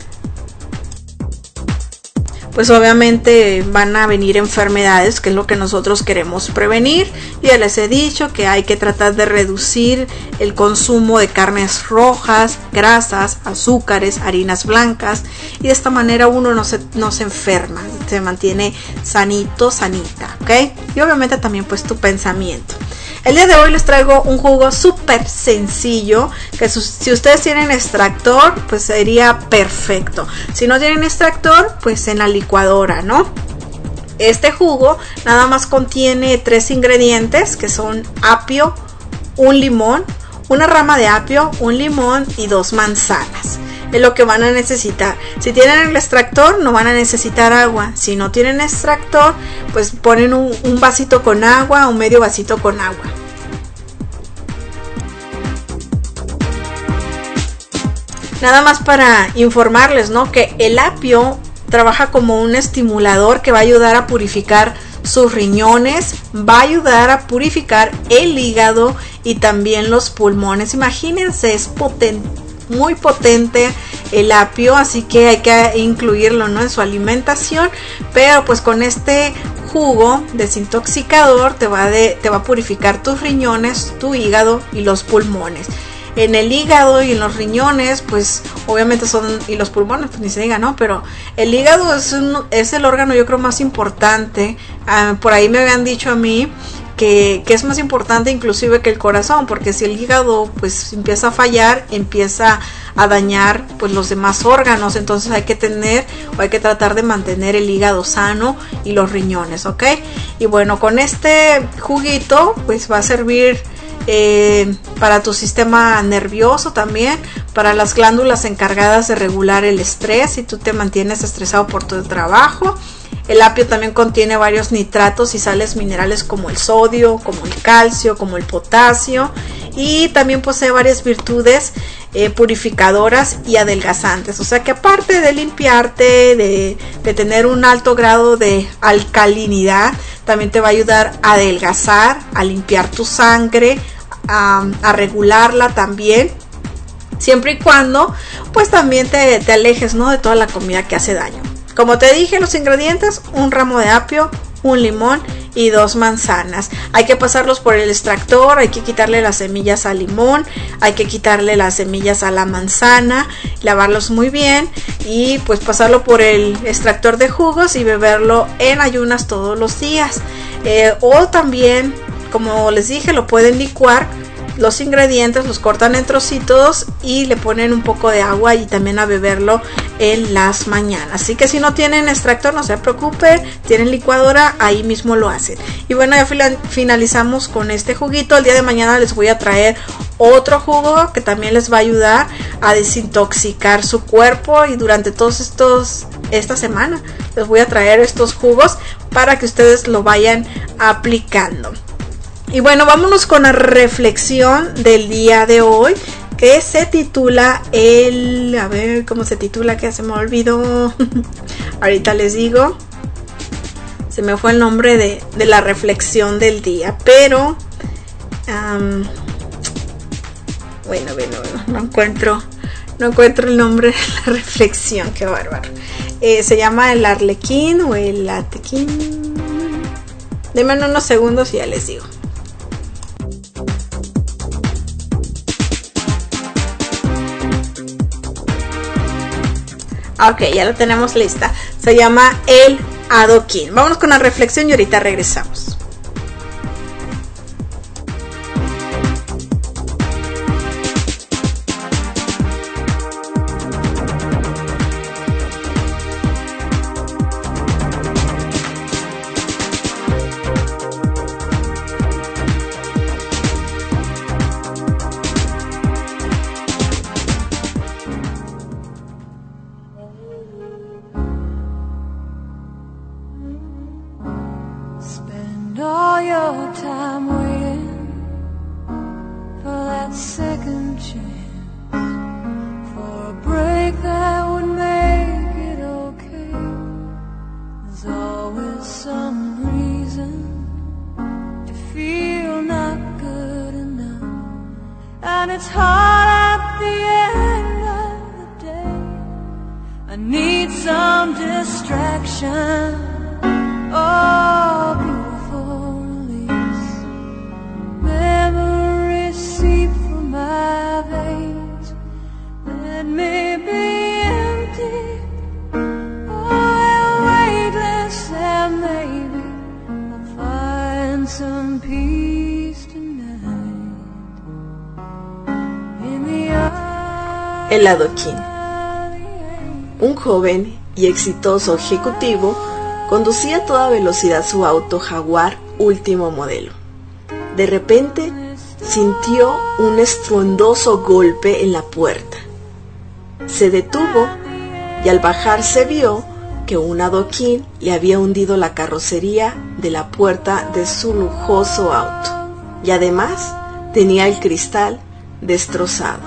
pues obviamente van a venir enfermedades, que es lo que nosotros queremos prevenir. Ya les he dicho que hay que tratar de reducir el consumo de carnes rojas, grasas, azúcares, harinas blancas, y de esta manera uno no se, no se enferma, se mantiene sanito, sanita, ¿ok? Y obviamente también pues tu pensamiento. El día de hoy les traigo un jugo súper sencillo, que su, si ustedes tienen extractor, pues sería perfecto. Si no tienen extractor, pues en la licuadora, ¿no? Este jugo nada más contiene tres ingredientes, que son apio, un limón, una rama de apio, un limón y dos manzanas. Es lo que van a necesitar. Si tienen el extractor, no van a necesitar agua. Si no tienen extractor, pues ponen un, un vasito con agua o medio vasito con agua. Nada más para informarles, ¿no? Que el apio trabaja como un estimulador que va a ayudar a purificar sus riñones, va a ayudar a purificar el hígado y también los pulmones. Imagínense, es potente, muy potente el apio, así que hay que incluirlo, ¿no?, en su alimentación. Pero pues con este jugo desintoxicador te va, de, te va a purificar tus riñones, tu hígado y los pulmones. En el hígado y en los riñones, pues obviamente son, y los pulmones, pues ni se diga, ¿no? Pero el hígado es, un, es el órgano, yo creo, más importante. Uh, por ahí me habían dicho a mí que, que es más importante inclusive que el corazón, porque si el hígado pues empieza a fallar, empieza a dañar pues los demás órganos. Entonces hay que tener, o hay que tratar de mantener el hígado sano y los riñones, ¿ok? Y bueno, con este juguito pues va a servir Eh, para tu sistema nervioso, también para las glándulas encargadas de regular el estrés si tú te mantienes estresado por tu trabajo. El apio también contiene varios nitratos y sales minerales como el sodio, como el calcio, como el potasio, y también posee varias virtudes eh, purificadoras y adelgazantes. O sea que aparte de limpiarte, de, de tener un alto grado de alcalinidad, también te va a ayudar a adelgazar, a limpiar tu sangre, a, a regularla también, siempre y cuando pues también te, te alejes, ¿no?, de toda la comida que hace daño. Como te dije, los ingredientes: un ramo de apio, un limón y dos manzanas. Hay que pasarlos por el extractor, hay que quitarle las semillas al limón, hay que quitarle las semillas a la manzana, lavarlos muy bien y pues pasarlo por el extractor de jugos y beberlo en ayunas todos los días. Eh, o también, como les dije, lo pueden licuar. Los ingredientes los cortan en trocitos y le ponen un poco de agua y también a beberlo en las mañanas. Así que si no tienen extractor, no se preocupen, tienen licuadora, ahí mismo lo hacen. Y bueno, ya finalizamos con este juguito. El día de mañana les voy a traer otro jugo que también les va a ayudar a desintoxicar su cuerpo, y durante todos estos esta semana les voy a traer estos jugos para que ustedes lo vayan aplicando. Y bueno, vámonos con la reflexión del día de hoy, que se titula el... A ver, ¿cómo se titula? Que se me olvidó. Ahorita les digo. Se me fue el nombre de, de la reflexión del día, pero... Um, bueno, bueno, bueno, no encuentro... No encuentro el nombre de la reflexión, qué bárbaro. Eh, se llama el arlequín o el atequín. Denme unos segundos y ya les digo. Ok, ya la tenemos lista. Se llama el adoquín. Vámonos con la reflexión y ahorita regresamos. El adoquín. Un joven y exitoso ejecutivo conducía a toda velocidad su auto Jaguar último modelo. De repente sintió un estruendoso golpe en la puerta. Se detuvo y al bajarse vio que un adoquín le había hundido la carrocería de la puerta de su lujoso auto, y además tenía el cristal destrozado.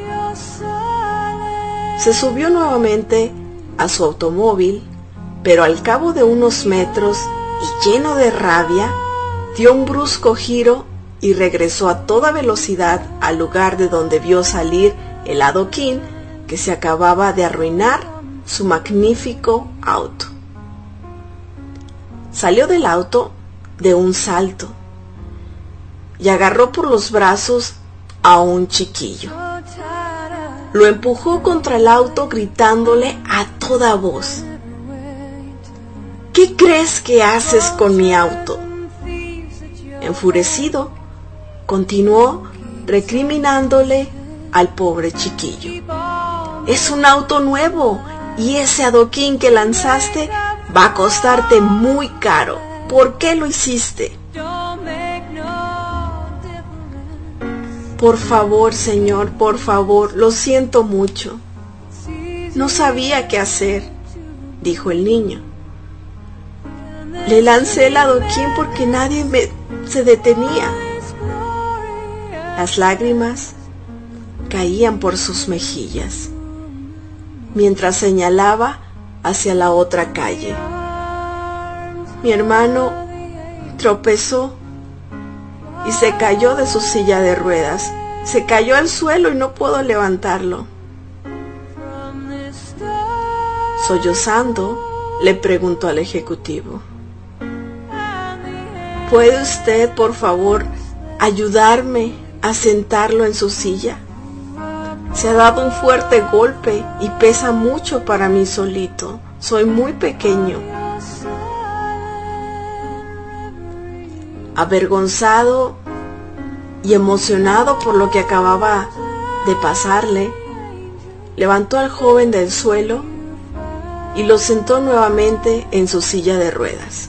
Se subió nuevamente a su automóvil, pero al cabo de unos metros y lleno de rabia, dio un brusco giro y regresó a toda velocidad al lugar de donde vio salir el adoquín que se acababa de arruinar su magnífico auto. Salió del auto de un salto y agarró por los brazos a un chiquillo. Lo empujó contra el auto gritándole a toda voz: ¿qué crees que haces con mi auto? Enfurecido, continuó recriminándole al pobre chiquillo: es un auto nuevo y ese adoquín que lanzaste va a costarte muy caro. ¿Por qué lo hiciste? Por favor, señor, por favor, lo siento mucho. No sabía qué hacer, dijo el niño. Le lancé el adoquín porque nadie me se detenía. Las lágrimas caían por sus mejillas mientras señalaba hacia la otra calle. Mi hermano tropezó y se cayó de su silla de ruedas. Se cayó al suelo y no puedo levantarlo. Sollozando, le preguntó al ejecutivo: ¿puede usted, por favor, ayudarme a sentarlo en su silla? Se ha dado un fuerte golpe y pesa mucho para mí solito. Soy muy pequeño. Avergonzado y emocionado por lo que acababa de pasarle, levantó al joven del suelo y lo sentó nuevamente en su silla de ruedas.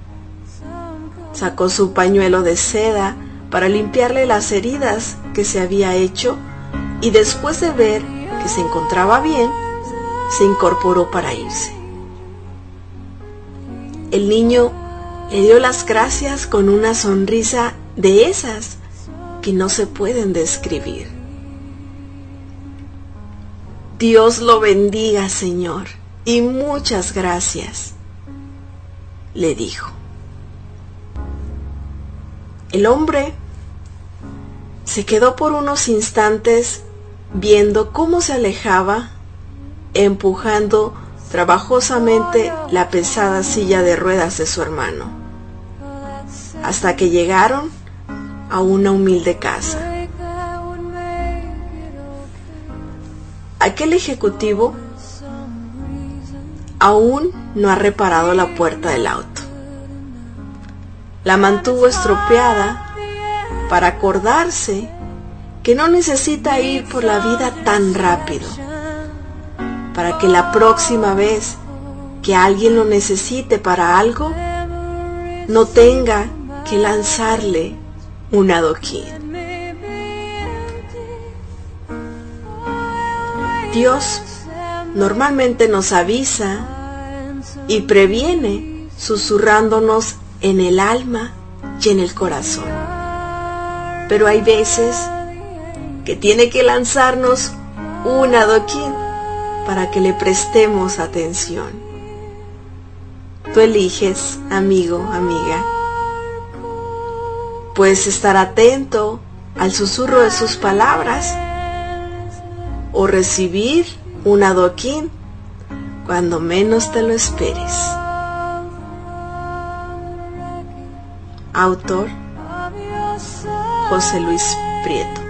Sacó su pañuelo de seda para limpiarle las heridas que se había hecho y después de ver que se encontraba bien, se incorporó para irse. El niño le dio las gracias con una sonrisa de esas que no se pueden describir. Dios lo bendiga, señor, y muchas gracias, le dijo. El hombre se quedó por unos instantes viendo cómo se alejaba, empujando trabajosamente la pesada silla de ruedas de su hermano, hasta que llegaron a una humilde casa. Aquel ejecutivo aún no ha reparado la puerta del auto. La mantuvo estropeada para acordarse que no necesita ir por la vida tan rápido, para que la próxima vez que alguien lo necesite para algo, no tenga que lanzarle un adoquín. Dios normalmente nos avisa y previene susurrándonos en el alma y en el corazón. Pero hay veces que tiene que lanzarnos un adoquín para que le prestemos atención. Tú eliges, amigo, amiga. Puedes estar atento al susurro de sus palabras o recibir un adoquín cuando menos te lo esperes. Autor: José Luis Prieto.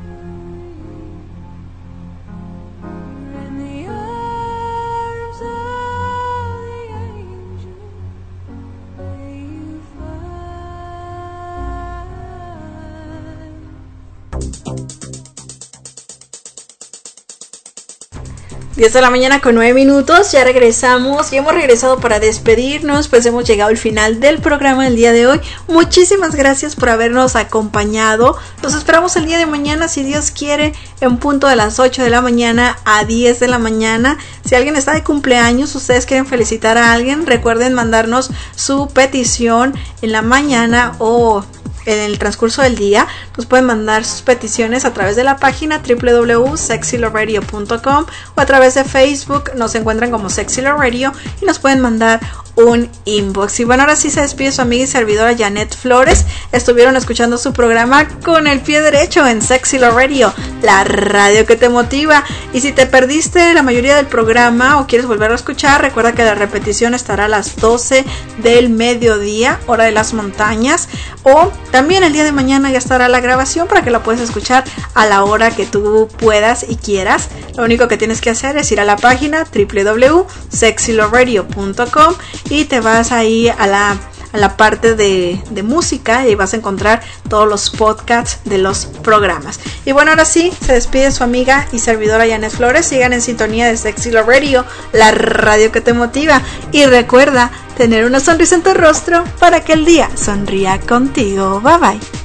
diez de la mañana con nueve minutos, ya regresamos y hemos regresado para despedirnos, pues hemos llegado al final del programa del día de hoy. Muchísimas gracias por habernos acompañado. Los esperamos el día de mañana, si Dios quiere, en punto de las ocho de la mañana a diez de la mañana. Si alguien está de cumpleaños, ustedes quieren felicitar a alguien, recuerden mandarnos su petición en la mañana o en el transcurso del día. Nos pueden mandar sus peticiones a través de la página doble u doble u doble u punto sexy love radio punto com o a través de Facebook. Nos encuentran como Sexy Love Radio y nos pueden mandar un inbox. Y bueno, ahora sí se despide su amiga y servidora Janet Flores. Estuvieron escuchando su programa Con el Pie Derecho en Sexy Love Radio, la radio que te motiva. Y si te perdiste la mayoría del programa o quieres volverlo a escuchar, recuerda que la repetición estará a las doce del mediodía, hora de las montañas, o también el día de mañana ya estará la grabación para que la puedas escuchar a la hora que tú puedas y quieras. Lo único que tienes que hacer es ir a la página doble u doble u doble u punto sexy love radio punto com y te vas ahí a la, a la parte de, de música y vas a encontrar todos los podcasts de los programas. Y bueno, ahora sí, se despide su amiga y servidora Janet Flores. Sigan en sintonía de Sexy Love Radio, la radio que te motiva. Y recuerda tener una sonrisa en tu rostro para que el día sonría contigo. Bye bye.